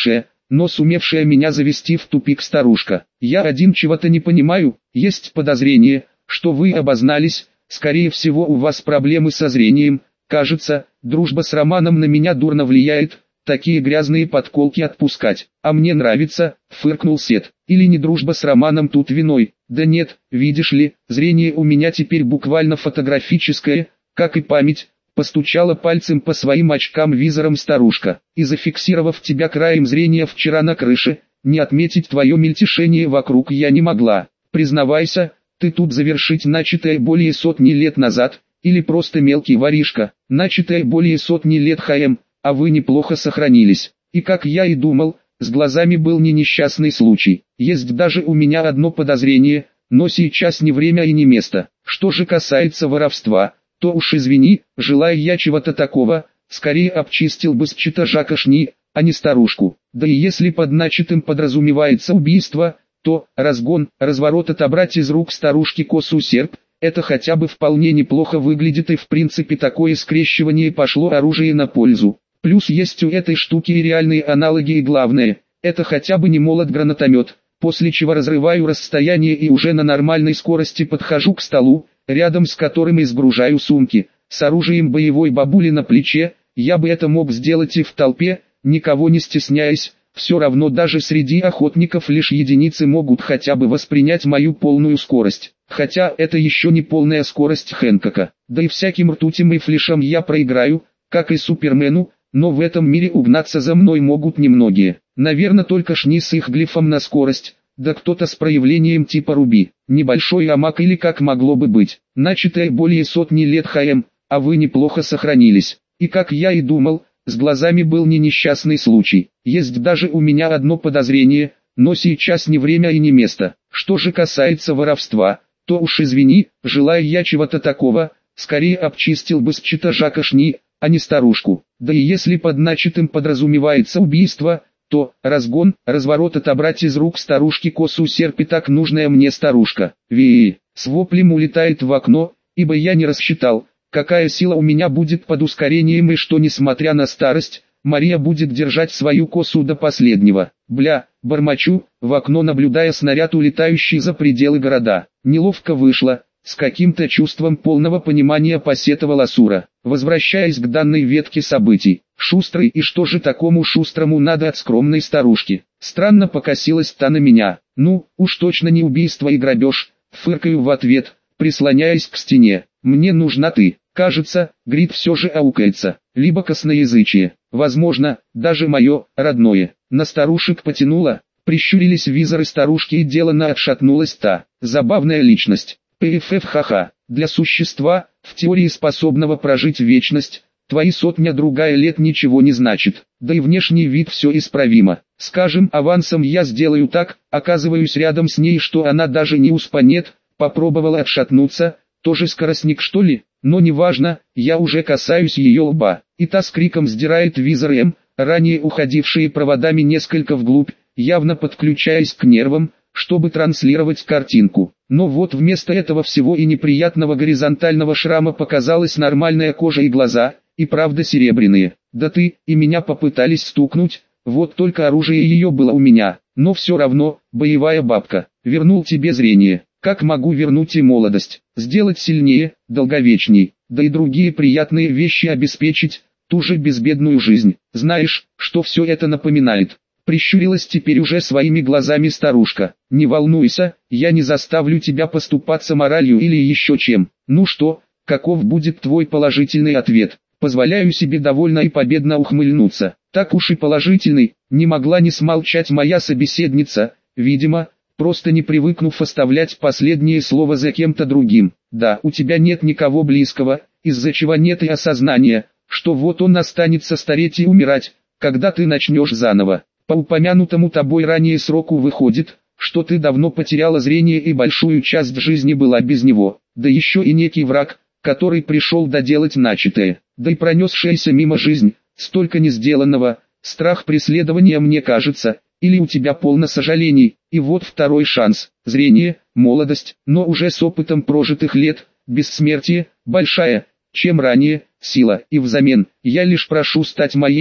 но сумевшая меня завести в тупик старушка. Я один чего-то не понимаю, есть подозрение, что вы обознались, скорее всего у вас проблемы со зрением, кажется, дружба с Романом на меня дурно влияет, такие грязные подколки отпускать. А мне нравится, фыркнул Сет. Или не дружба с Романом тут виной? Да нет, видишь ли, зрение у меня теперь буквально фотографическое, как и память. Постучала пальцем по своим очкам-визорам старушка. И зафиксировав тебя краем зрения вчера на крыше, не отметить твое мельтешение вокруг я не могла. Признавайся, ты тут завершить начатое более сотни лет назад, или просто мелкий воришка, начатое более сотни лет ХМ, а вы неплохо сохранились. И как я и думал, с глазами был не несчастный случай. Есть даже у меня одно подозрение, но сейчас не время и не место. Что же касается воровства, то уж извини, желая я чего-то такого, скорее обчистил бы с читажа шни, а не старушку. Да и если под начатым подразумевается убийство, то разгон, разворот отобрать из рук старушки косу серп, это хотя бы вполне неплохо выглядит, и в принципе такое скрещивание пошло оружие на пользу. Плюс есть у этой штуки и реальные аналоги, и главное, это хотя бы не молот-гранатомет, после чего разрываю расстояние и уже на нормальной скорости подхожу к столу, рядом с которым изгружаю сумки, с оружием боевой бабули на плече. Я бы это мог сделать и в толпе, никого не стесняясь, все равно даже среди охотников лишь единицы могут хотя бы воспринять мою полную скорость. Хотя это еще не полная скорость Хэнкока, да и всяким ртутям и флешам я проиграю, как и Супермену, но в этом мире угнаться за мной могут немногие. Наверное только шни с их глифом на скорость. Да кто-то с проявлением типа Руби, небольшой амак или как могло бы быть, начатое более сотни лет ХМ, а вы неплохо сохранились. И как я и думал, с глазами был не несчастный случай. Есть даже у меня одно подозрение, но сейчас не время и не место. Что же касается воровства, то уж извини, желая я чего-то такого, скорее обчистил бы с читажа шни, а не старушку. Да и если под начатым подразумевается убийство, то разгон, разворот отобрать из рук старушки косу серп, и так нужная мне старушка. Ви, с воплем улетает в окно, ибо я не рассчитал, какая сила у меня будет под ускорением, и что несмотря на старость, Мария будет держать свою косу до последнего. Бля, бормочу, в окно наблюдая снаряд, улетающий за пределы города. Неловко вышло. С каким-то чувством полного понимания посетовал Асура, возвращаясь к данной ветке событий. Шустрый, и что же такому шустрому надо от скромной старушки? Странно покосилась та на меня. Ну, уж точно не убийство и грабеж, фыркаю в ответ, прислоняясь к стене. Мне нужна ты. Кажется, Грит все же аукается, либо косноязычие, возможно, даже мое, родное. На старушек потянуло, прищурились визоры старушки, и делано отшатнулась та. Забавная личность. ПФФ ха-ха, для существа, в теории способного прожить вечность, твои сотня-другая лет ничего не значит, да и внешний вид все исправимо. Скажем, авансом я сделаю так, оказываюсь рядом с ней, что она даже не успанет, попробовала отшатнуться, тоже скоростник что ли, но неважно, я уже касаюсь ее лба, и та с криком сдирает визор М, ранее уходившие проводами несколько вглубь, явно подключаясь к нервам, чтобы транслировать картинку. Но вот вместо этого всего и неприятного горизонтального шрама показалась нормальная кожа и глаза, и правда серебряные. Да ты, и меня попытались стукнуть, вот только оружие ее было у меня, но все равно, боевая бабка, вернул тебе зрение. Как могу вернуть и молодость, сделать сильнее, долговечней, да и другие приятные вещи обеспечить, ту же безбедную жизнь. Знаешь, что все это напоминает? Прищурилась теперь уже своими глазами старушка. Не волнуйся, я не заставлю тебя поступаться моралью или еще чем. Ну что, каков будет твой положительный ответ? Позволяю себе довольно и победно ухмыльнуться. Так уж и положительный, не могла не смолчать моя собеседница, видимо, просто не привыкнув оставлять последнее слово за кем-то другим. Да, у тебя нет никого близкого, из-за чего нет и осознания, что вот он останется стареть и умирать, когда ты начнешь заново. По упомянутому тобой ранее сроку выходит, что ты давно потеряла зрение и большую часть жизни была без него, да еще и некий враг, который пришел доделать начатое, да и пронесшаяся мимо жизнь, столько не сделанного, страх преследования, мне кажется, или у тебя полно сожалений, и вот второй шанс, зрение, молодость, но уже с опытом прожитых лет, бессмертие, большая, чем ранее, сила, и взамен, я лишь прошу стать моей,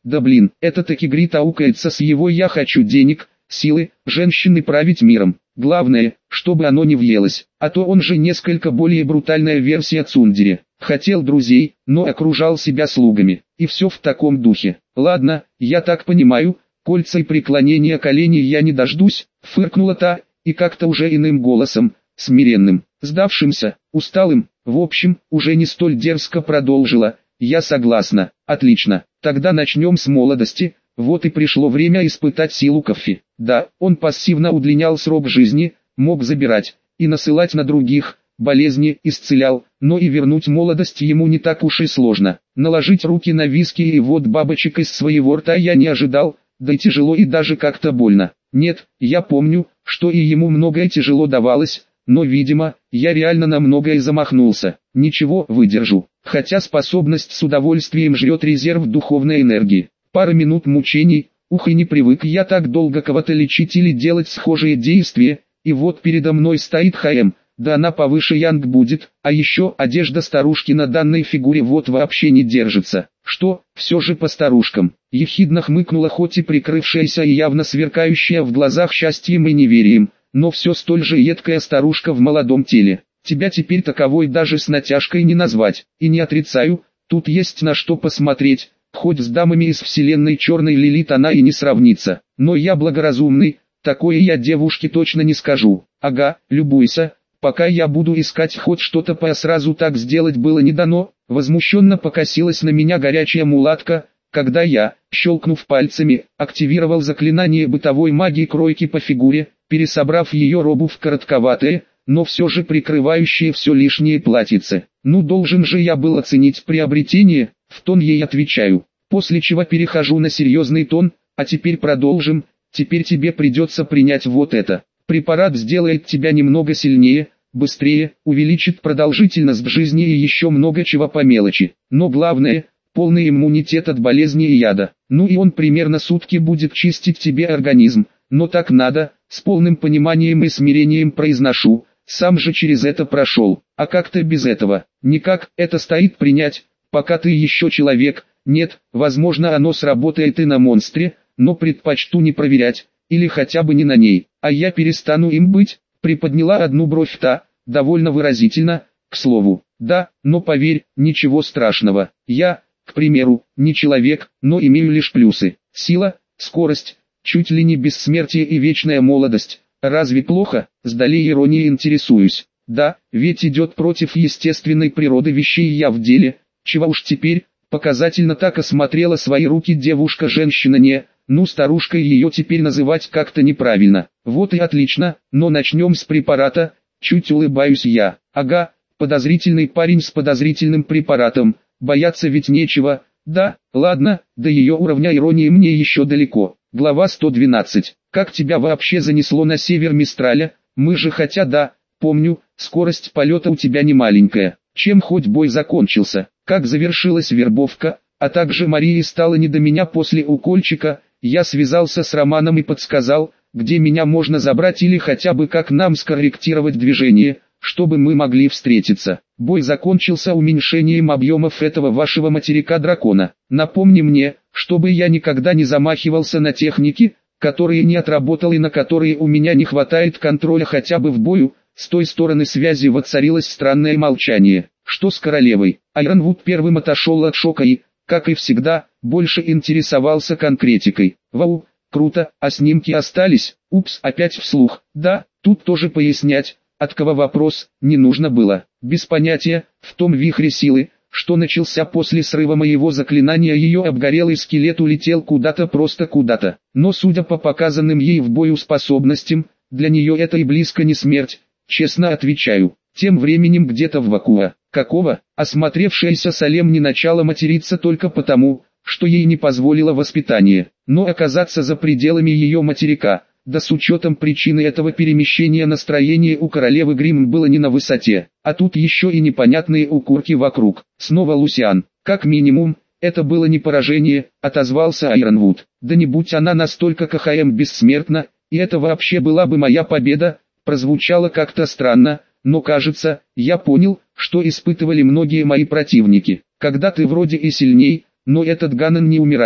Да блин, это таки Грит аукается с его «я хочу денег, силы, женщины править миром». Главное, чтобы оно не въелось, а то он же несколько более брутальная версия Цундери. Хотел друзей, но окружал себя слугами. И все в таком духе. Ладно, я так понимаю, кольца и преклонения коленей я не дождусь, фыркнула та, и как-то уже иным голосом, смиренным, сдавшимся, усталым, в общем, уже не столь дерзко продолжила. Я согласна, отлично, тогда начнем с молодости. Вот и пришло время испытать силу Коффи. Да, он пассивно удлинял срок жизни, мог забирать и насылать на других, болезни исцелял, но и вернуть молодость ему не так уж и сложно. Наложить руки на виски и вот бабочек из своего рта я не ожидал, да и тяжело и даже как-то больно. Нет, я помню, что и ему многое тяжело давалось, но видимо, я реально на многое замахнулся. Ничего, выдержу, хотя способность с удовольствием жрет резерв духовной энергии. Пара минут мучений, ух и не привык я так долго кого-то лечить или делать схожие действия, и вот передо мной стоит ХМ, да она повыше Янг будет, а еще одежда старушки на данной фигуре вот вообще не держится. Что, все же по старушкам, ехидно хмыкнула хоть и прикрывшаяся и явно сверкающая в глазах счастьем и неверием, но все столь же едкая старушка в молодом теле. Тебя теперь таковой даже с натяжкой не назвать, и не отрицаю, тут есть на что посмотреть. Хоть с дамами из вселенной черной Лилит она и не сравнится, но я благоразумный, такое я девушке точно не скажу. Ага, любуйся, пока я буду искать хоть что-то, по сразу так сделать было не дано. Возмущенно покосилась на меня горячая мулатка, когда я, щелкнув пальцами, активировал заклинание бытовой магии кройки по фигуре, пересобрав ее робу в коротковатые, но все же прикрывающие все лишнее платьице. Ну должен же я был оценить приобретение. В тон ей отвечаю, после чего перехожу на серьезный тон, а теперь продолжим, теперь тебе придется принять вот это. Препарат сделает тебя немного сильнее, быстрее, увеличит продолжительность жизни и еще много чего по мелочи. Но главное, полный иммунитет от болезни и яда. Ну и он примерно сутки будет чистить тебе организм, но так надо, с полным пониманием и смирением произношу, сам же через это прошел. А как-то без этого, никак, это стоит принять. Пока ты еще человек, нет, возможно оно сработает и на монстре, но предпочту не проверять, или хотя бы не на ней, а я перестану им быть, приподняла одну бровь та, довольно выразительно, к слову, да, но поверь, ничего страшного, я, к примеру, не человек, но имею лишь плюсы, сила, скорость, чуть ли не бессмертие и вечная молодость, разве плохо, с долей иронии интересуюсь, да, ведь идет против естественной природы вещей я в деле. Чего уж теперь, показательно так осмотрела свои руки девушка-женщина не, ну старушкой ее теперь называть как-то неправильно. Вот и отлично, но начнем с препарата, чуть улыбаюсь я. Ага, подозрительный парень с подозрительным препаратом, бояться ведь нечего. Да, ладно, до ее уровня иронии мне еще далеко. Глава сто двенадцать. Как тебя вообще занесло на север Мистраля? Мы же хотя да, помню, скорость полета у тебя не маленькая. Чем хоть бой закончился, как завершилась вербовка, а также Марии стало не до меня после укольчика, я связался с Романом и подсказал, где меня можно забрать или хотя бы как нам скорректировать движение, чтобы мы могли встретиться. Бой закончился уменьшением объемов этого вашего материка-дракона. Напомни мне, чтобы я никогда не замахивался на техники, которые не отработал и на которые у меня не хватает контроля хотя бы в бою. С той стороны связи воцарилось странное молчание. Что с королевой? Айронвуд первым отошел от шока и, как и всегда, больше интересовался конкретикой. Вау, круто, а снимки остались? Упс, опять вслух. Да, тут тоже пояснять, от кого вопрос, не нужно было. Без понятия, в том вихре силы, что начался после срыва моего заклинания, ее обгорелый скелет улетел куда-то, просто куда-то. Но судя по показанным ей в бою способностям, для нее это и близко не смерть. Честно отвечаю, тем временем где-то в Вакуа, какого, осмотревшаяся Салем не начала материться только потому, что ей не позволило воспитание, но оказаться за пределами ее материка, да с учетом причины этого перемещения настроение у королевы Гримм было не на высоте, а тут еще и непонятные укурки вокруг. Снова Лусиан, как минимум, это было не поражение, отозвался Айронвуд, да не будь она настолько КХМ бессмертна, и это вообще была бы моя победа. Прозвучало как-то странно, но кажется, я понял, что испытывали многие мои противники. Когда ты вроде и сильней, но этот Ганнен не умирает.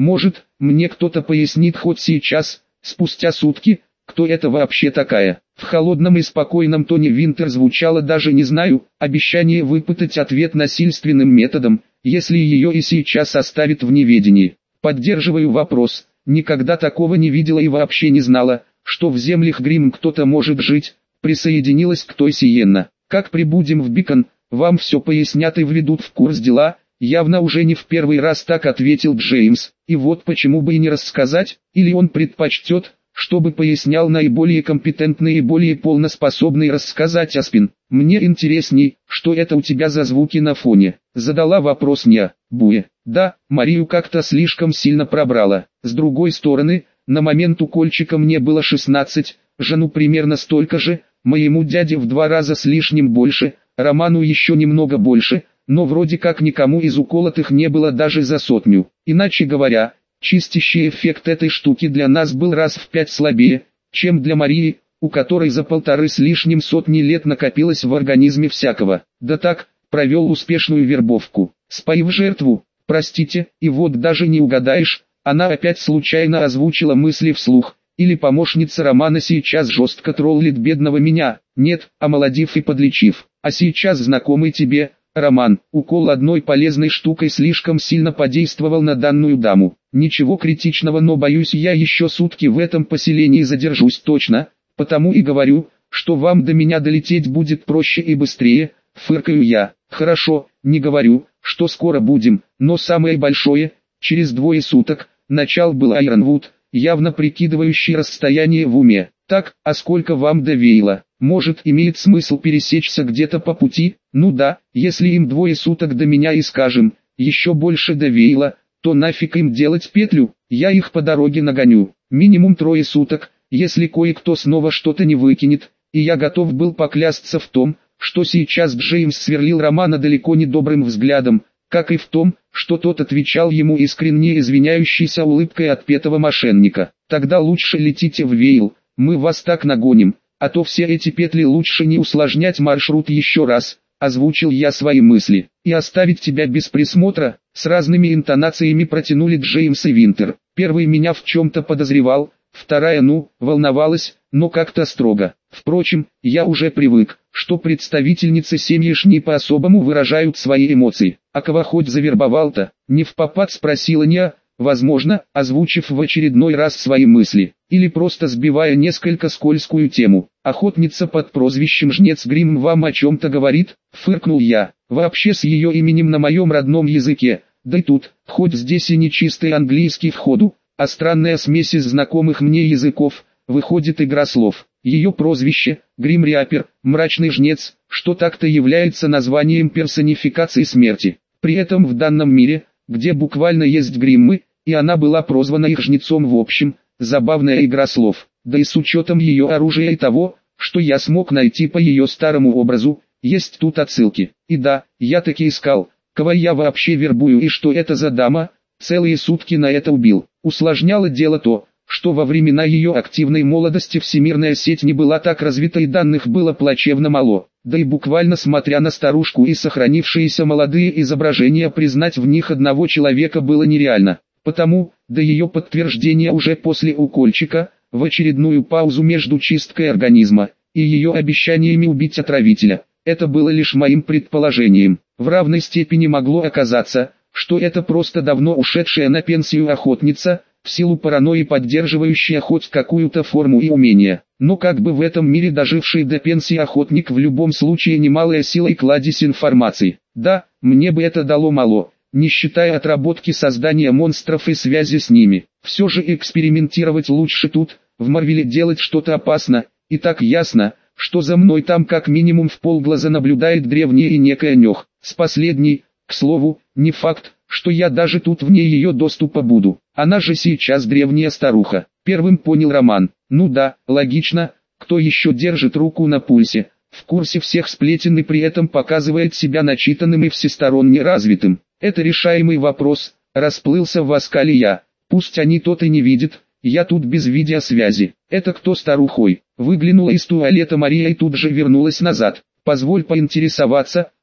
Может, мне кто-то пояснит хоть сейчас, спустя сутки, кто это вообще такая? В холодном и спокойном тоне Винтер звучало даже не знаю, обещание выпытать ответ насильственным методом, если ее и сейчас оставит в неведении. Поддерживаю вопрос, никогда такого не видела и вообще не знала, что в землях Гримм кто-то может жить, присоединилась к той Сиенна. Как прибудем в Бикон, вам все пояснят и введут в курс дела, явно уже не в первый раз так ответил Джеймс, и вот почему бы и не рассказать, или он предпочтет, чтобы пояснял наиболее компетентный и более полноспособный рассказать Аспин. Мне интересней, что это у тебя за звуки на фоне, задала вопрос Ня, Буе. Да, Марию как-то слишком сильно пробрала. С другой стороны, на момент укольчика мне было шестнадцать, жену примерно столько же, моему дяде в два раза с лишним больше, Роману еще немного больше, но вроде как никому из уколотых не было даже за сотню. Иначе говоря, чистящий эффект этой штуки для нас был раз в пять слабее, чем для Марии, у которой за полторы с лишним сотни лет накопилось в организме всякого. Да так, провел успешную вербовку, споив жертву, простите, и вот даже не угадаешь, она опять случайно озвучила мысли вслух, или помощница Романа сейчас жестко троллит бедного меня, нет, омолодив и подлечив, а сейчас знакомый тебе, Роман, укол одной полезной штукой слишком сильно подействовал на данную даму. Ничего критичного, но боюсь, я еще сутки в этом поселении задержусь точно, потому и говорю, что вам до меня долететь будет проще и быстрее, фыркаю я. Хорошо, не говорю, что скоро будем, но самое большое, через двое суток, начал был Айронвуд, явно прикидывающий расстояние в уме. Так, а сколько вам до Вейла? Может, имеет смысл пересечься где-то по пути? Ну да, если им двое суток до меня и скажем, еще больше до Вейла, то нафиг им делать петлю, я их по дороге нагоню. Минимум трое суток, если кое-кто снова что-то не выкинет, и я готов был поклясться в том, что сейчас Джеймс сверлил Романа далеко не добрым взглядом, как и в том, что тот отвечал ему искренне извиняющейся улыбкой отпетого мошенника. Тогда лучше летите в Вейл, мы вас так нагоним, а то все эти петли лучше не усложнять маршрут еще раз, озвучил я свои мысли, и оставить тебя без присмотра, с разными интонациями протянули Джеймс и Винтер. Первый меня в чем-то подозревал, вторая ну, волновалась, но как-то строго. Впрочем, я уже привык, что представительницы семьи Шни по-особому выражают свои эмоции. А кого хоть завербовал-то? Не впопад спросила Ня, возможно, озвучив в очередной раз свои мысли, или просто сбивая несколько скользкую тему. Охотница под прозвищем Жнец Гримм вам о чем-то говорит, фыркнул я. Вообще с ее именем на моем родном языке, да и тут, хоть здесь и не чистый английский входу, а странная смесь из знакомых мне языков, выходит игра слов. Ее прозвище, Грим Риапер, мрачный жнец, что так-то является названием персонификации смерти. При этом в данном мире, где буквально есть гриммы, и она была прозвана их жнецом в общем, забавная игра слов. Да и с учетом ее оружия и того, что я смог найти по ее старому образу, есть тут отсылки. И да, я таки искал, кого я вообще вербую и что это за дама, целые сутки на это убил. Усложняло дело то, что во времена ее активной молодости всемирная сеть не была так развита и данных было плачевно мало, да и буквально смотря на старушку и сохранившиеся молодые изображения признать в них одного человека было нереально. Потому, до ее подтверждения уже после укольчика, в очередную паузу между чисткой организма и ее обещаниями убить отравителя, это было лишь моим предположением. В равной степени могло оказаться, что это просто давно ушедшая на пенсию охотница, в силу паранойи поддерживающая хоть какую-то форму и умения. Но как бы в этом мире доживший до пенсии охотник в любом случае немалая сила и кладезь информации. Да, мне бы это дало мало, не считая отработки создания монстров и связи с ними. Все же экспериментировать лучше тут, в Марвеле делать что-то опасно, и так ясно, что за мной там как минимум в полглаза наблюдает древняя и некая Нёх. С последней, к слову, не факт, что я даже тут вне ее доступа буду. Она же сейчас древняя старуха. Первым понял Роман. Ну да, логично, кто еще держит руку на пульсе, в курсе всех сплетен и при этом показывает себя начитанным и всесторонне развитым. Это решаемый вопрос, расплылся в оскале я. Пусть они тот и не видят, я тут без видеосвязи. Это кто старухой? Выглянула из туалета Мария и тут же вернулась назад. Позволь поинтересоваться,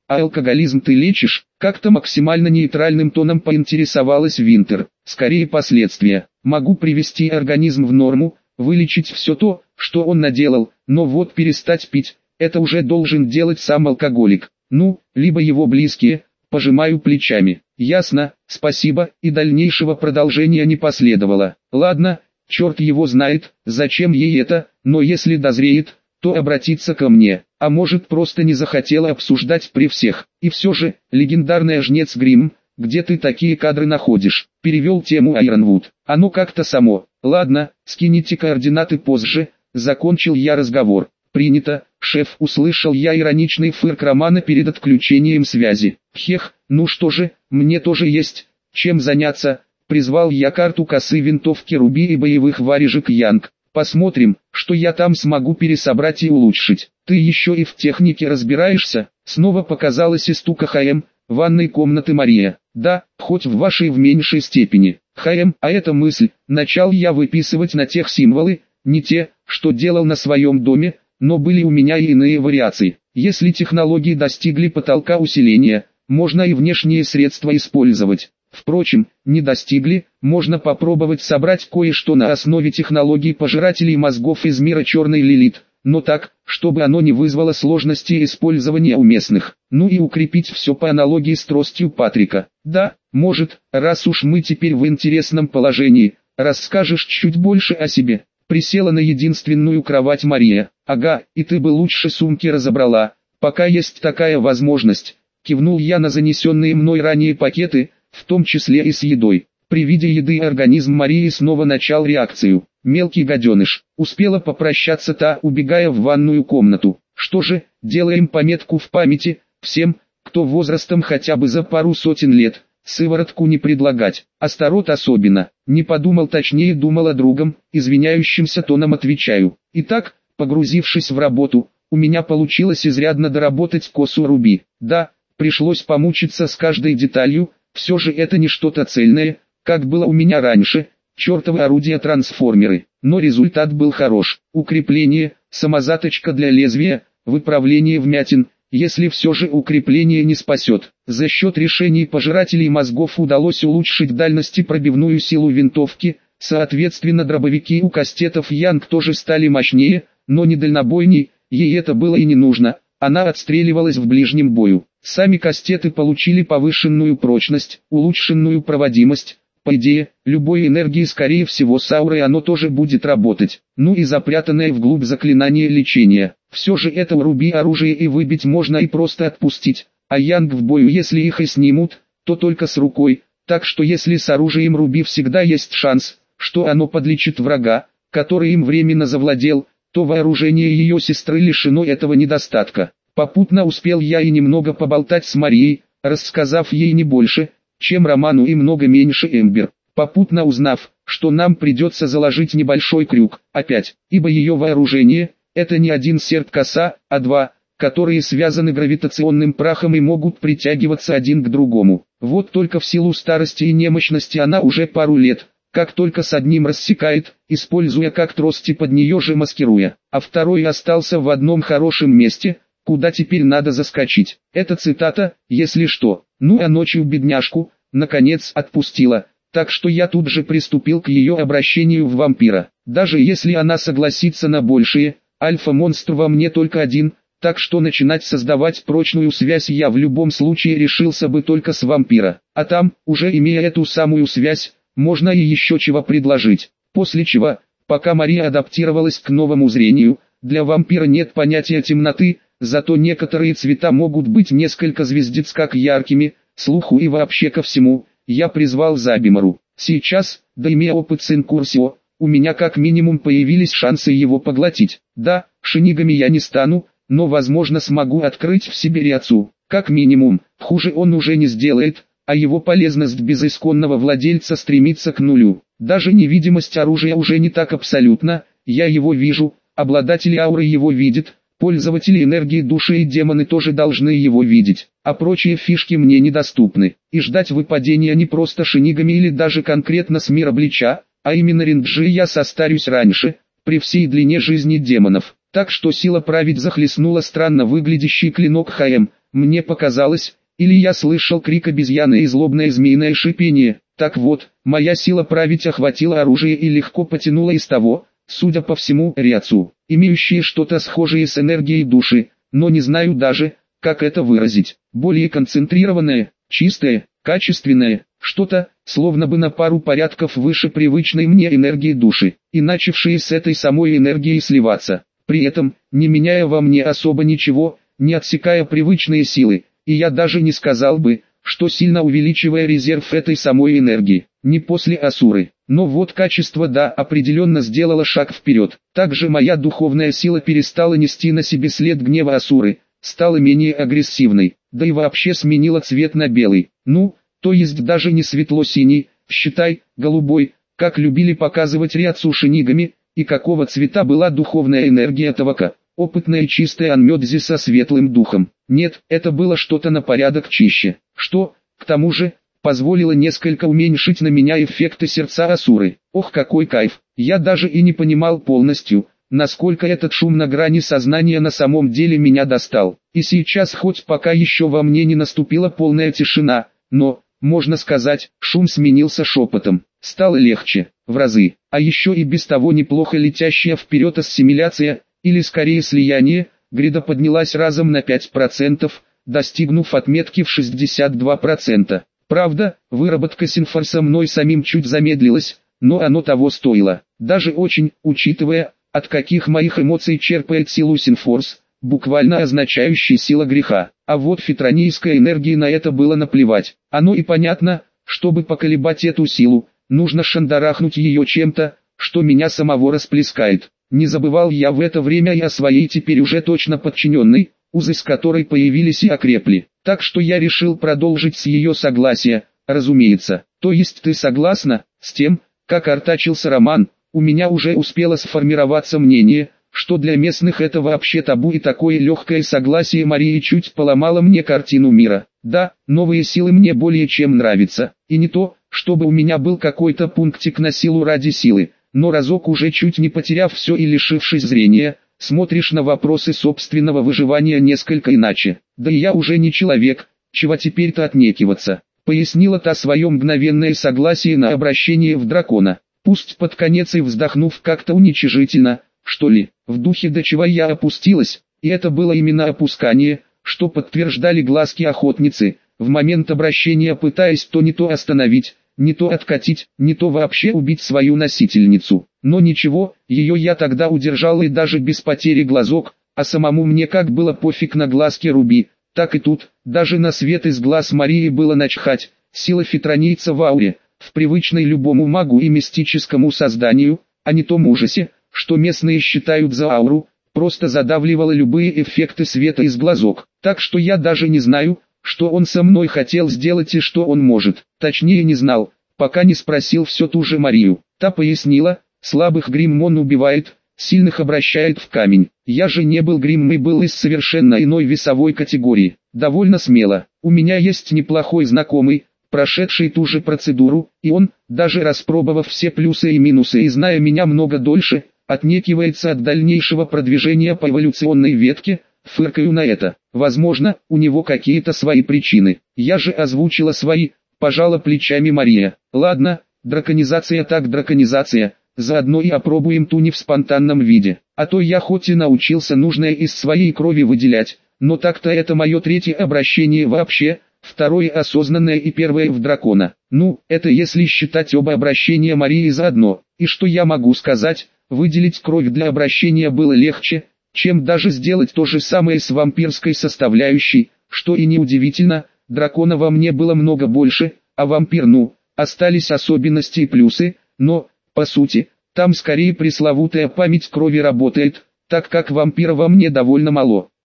А алкоголизм ты лечишь? Как-то максимально нейтральным тоном поинтересовалась Винтер. Скорее последствия. Могу привести организм в норму, вылечить все то, что он наделал, но вот перестать пить, это уже должен делать сам алкоголик. Ну, либо его близкие. Пожимаю плечами. Ясно, спасибо, и дальнейшего продолжения не последовало. Ладно, черт его знает, зачем ей это, но если дозреет, то обратиться ко мне, а может просто не захотела обсуждать при всех. И все же, легендарная жнец Гримм, где ты такие кадры находишь? Перевел тему Айронвуд. Оно как-то само. Ладно, скините координаты позже, закончил я разговор. Принято, шеф, услышал я ироничный фырк Романа перед отключением связи. Хех, ну что же, мне тоже есть, чем заняться. Призвал я карту косы винтовки Руби и боевых варежек Янг. Посмотрим, что я там смогу пересобрать и улучшить. Ты еще и в технике разбираешься? Снова показалась из тука ХМ, ванной комнаты Мария. Да, хоть в вашей в меньшей степени. ХМ, а эта мысль, начал я выписывать на тех символы, не те, что делал на своем доме, но были у меня и иные вариации. Если технологии достигли потолка усиления, можно и внешние средства использовать. Впрочем, не достигли, можно попробовать собрать кое-что на основе технологий пожирателей мозгов из мира черной Лилит, но так, чтобы оно не вызвало сложности использования у местных. Ну и укрепить все по аналогии с тростью Патрика. Да, может, раз уж мы теперь в интересном положении, расскажешь чуть больше о себе. Присела на единственную кровать Мария. Ага, и ты бы лучше сумки разобрала, пока есть такая возможность. Кивнул я на занесенные мной ранее пакеты, в том числе и с едой. При виде еды организм Марии снова начал реакцию. Мелкий гаденыш. Успела попрощаться та, убегая в ванную комнату. Что же, делаем пометку в памяти, всем, кто возрастом хотя бы за пару сотен лет, сыворотку не предлагать. Астарот особенно. Не подумал, точнее думал о другом, извиняющимся тоном отвечаю. Итак, погрузившись в работу, у меня получилось изрядно доработать косу Руби. Да, пришлось помучиться с каждой деталью, все же это не что-то цельное, как было у меня раньше, чертовы орудия-трансформеры. Но результат был хорош. Укрепление, самозаточка для лезвия, выправление вмятин. Если все же укрепление не спасет, за счет решений пожирателей мозгов удалось улучшить дальность и пробивную силу винтовки, соответственно дробовики у кастетов Янг тоже стали мощнее, но не дальнобойней, ей это было и не нужно, она отстреливалась в ближнем бою. Сами кастеты получили повышенную прочность, улучшенную проводимость. По идее, любой энергии скорее всего с аурой оно тоже будет работать. Ну и запрятанное вглубь заклинание лечения. Все же это Руби оружие и выбить можно и просто отпустить. А Янг в бою, если их и снимут, то только с рукой. Так что если с оружием Руби всегда есть шанс, что оно подлечит врага, который им временно завладел, то вооружение ее сестры лишено этого недостатка. Попутно успел я и немного поболтать с Марией, рассказав ей не больше, чем Роману, и много меньше Эмбер. Попутно узнав, что нам придется заложить небольшой крюк, опять, ибо ее вооружение – это не один серп-коса, а два, которые связаны гравитационным прахом и могут притягиваться один к другому. Вот только в силу старости и немощности она уже пару лет, как только с одним рассекает, используя как трости, под нее же маскируя, а второй остался в одном хорошем месте, куда теперь надо заскочить. Это цитата, если что. Ну а ночью бедняжку, наконец, отпустила, так что я тут же приступил к ее обращению в вампира. Даже если она согласится на большее, альфа-монстр во мне только один, так что начинать создавать прочную связь я в любом случае решился бы только с вампира. А там, уже имея эту самую связь, можно и еще чего предложить. После чего, пока Мария адаптировалась к новому зрению, для вампира нет понятия темноты, зато некоторые цвета могут быть несколько звездец как яркими, слуху и вообще ко всему, я призвал Забимару. Сейчас, да имея опыт с инкурсио, у меня как минимум появились шансы его поглотить. Да, шинигами я не стану, но возможно смогу открыть в себе Риацу. Как минимум, хуже он уже не сделает, а его полезность без исконного владельца стремится к нулю. Даже невидимость оружия уже не так абсолютна, я его вижу, обладатели ауры его видят, пользователи энергии души и демоны тоже должны его видеть, а прочие фишки мне недоступны. И ждать выпадения не просто шинигами или даже конкретно с мира Блича, а именно ринджи я состарюсь раньше, при всей длине жизни демонов. Так что сила править захлестнула странно выглядящий клинок ХМ, мне показалось, или я слышал крик обезьяны и злобное змеиное шипение. Так вот, моя сила править охватила оружие и легко потянула из того, судя по всему, ряцу, имеющие что-то схожее с энергией души, но не знаю даже, как это выразить. Более концентрированное, чистое, качественное, что-то, словно бы на пару порядков выше привычной мне энергии души, и начавшие с этой самой энергией сливаться, при этом, не меняя во мне особо ничего, не отсекая привычные силы, и я даже не сказал бы, что сильно увеличивая резерв этой самой энергии, не после Асуры. Но вот качество да определенно сделало шаг вперед. Также моя духовная сила перестала нести на себе след гнева Асуры, стала менее агрессивной, да и вообще сменила цвет на белый. Ну, то есть даже не светло-синий, считай, голубой, как любили показывать ряцу шинигами, и какого цвета была духовная энергия Тавака. Опытная чистая Анмёдзи со светлым духом. Нет, это было что-то на порядок чище, что, к тому же, позволило несколько уменьшить на меня эффекты сердца Асуры. Ох, какой кайф! Я даже и не понимал полностью, насколько этот шум на грани сознания на самом деле меня достал. И сейчас, хоть пока еще во мне не наступила полная тишина, но, можно сказать, шум сменился шепотом. Стало легче, в разы. А еще и без того неплохо летящая вперед ассимиляция, или скорее слияние, грида поднялась разом на пять процентов, достигнув отметки в шестьдесят два процента. Правда, выработка синфорса мной самим чуть замедлилась, но оно того стоило. Даже очень, учитывая, от каких моих эмоций черпает силу синфорс, буквально означающий сила греха. А вот фитронийской энергии на это было наплевать. Оно и понятно, чтобы поколебать эту силу, нужно шандарахнуть ее чем-то, что меня самого расплескает. Не забывал я в это время и о своей теперь уже точно подчиненной, узы с которой появились и окрепли. Так что я решил продолжить с ее согласия, разумеется. То есть ты согласна с тем, как артачился Роман? У меня уже успело сформироваться мнение, что для местных это вообще табу, и такое легкое согласие Марии чуть поломало мне картину мира. Да, новые силы мне более чем нравятся, и не то, чтобы у меня был какой-то пунктик на силу ради силы. Но разок уже чуть не потеряв все и лишившись зрения, смотришь на вопросы собственного выживания несколько иначе. Да и я уже не человек, чего теперь-то отнекиваться, пояснила та свое мгновенное согласие на обращение в дракона. Пусть под конец и вздохнув как-то уничижительно, что ли, в духе до чего я опустилась, и это было именно опускание, что подтверждали глазки охотницы, в момент обращения пытаясь то не то остановить, не то откатить, не то вообще убить свою носительницу. Но ничего, ее я тогда удержал и даже без потери глазок, а самому мне как было пофиг на глазки Руби, так и тут, даже на свет из глаз Марии было начхать. Сила фитронийца в ауре, в привычной любому магу и мистическому созданию, а не том ужасе, что местные считают за ауру, просто задавливала любые эффекты света из глазок. Так что я даже не знаю, что он со мной хотел сделать и что он может. Точнее не знал, пока не спросил все ту же Марию. Та пояснила, слабых гриммон убивает, сильных обращает в камень. Я же не был гримм и был из совершенно иной весовой категории. Довольно смело. У меня есть неплохой знакомый, прошедший ту же процедуру, и он, даже распробовав все плюсы и минусы и зная меня много дольше, отнекивается от дальнейшего продвижения по эволюционной ветке. Фыркаю на это. Возможно, у него какие-то свои причины. Я же озвучила свои, пожала плечами Мария. Ладно, драконизация так драконизация, заодно и опробуем туни в спонтанном виде. А то я хоть и научился нужное из своей крови выделять, но так-то это мое третье обращение вообще, второе осознанное и первое в дракона. Ну, это если считать оба обращения Марии заодно. И что я могу сказать, выделить кровь для обращения было легче, чем даже сделать то же самое с вампирской составляющей, что и неудивительно, дракона во мне было много больше, а вампир ну, остались особенности и плюсы, но, по сути, там скорее пресловутая память крови работает, так как вампира во мне довольно мало.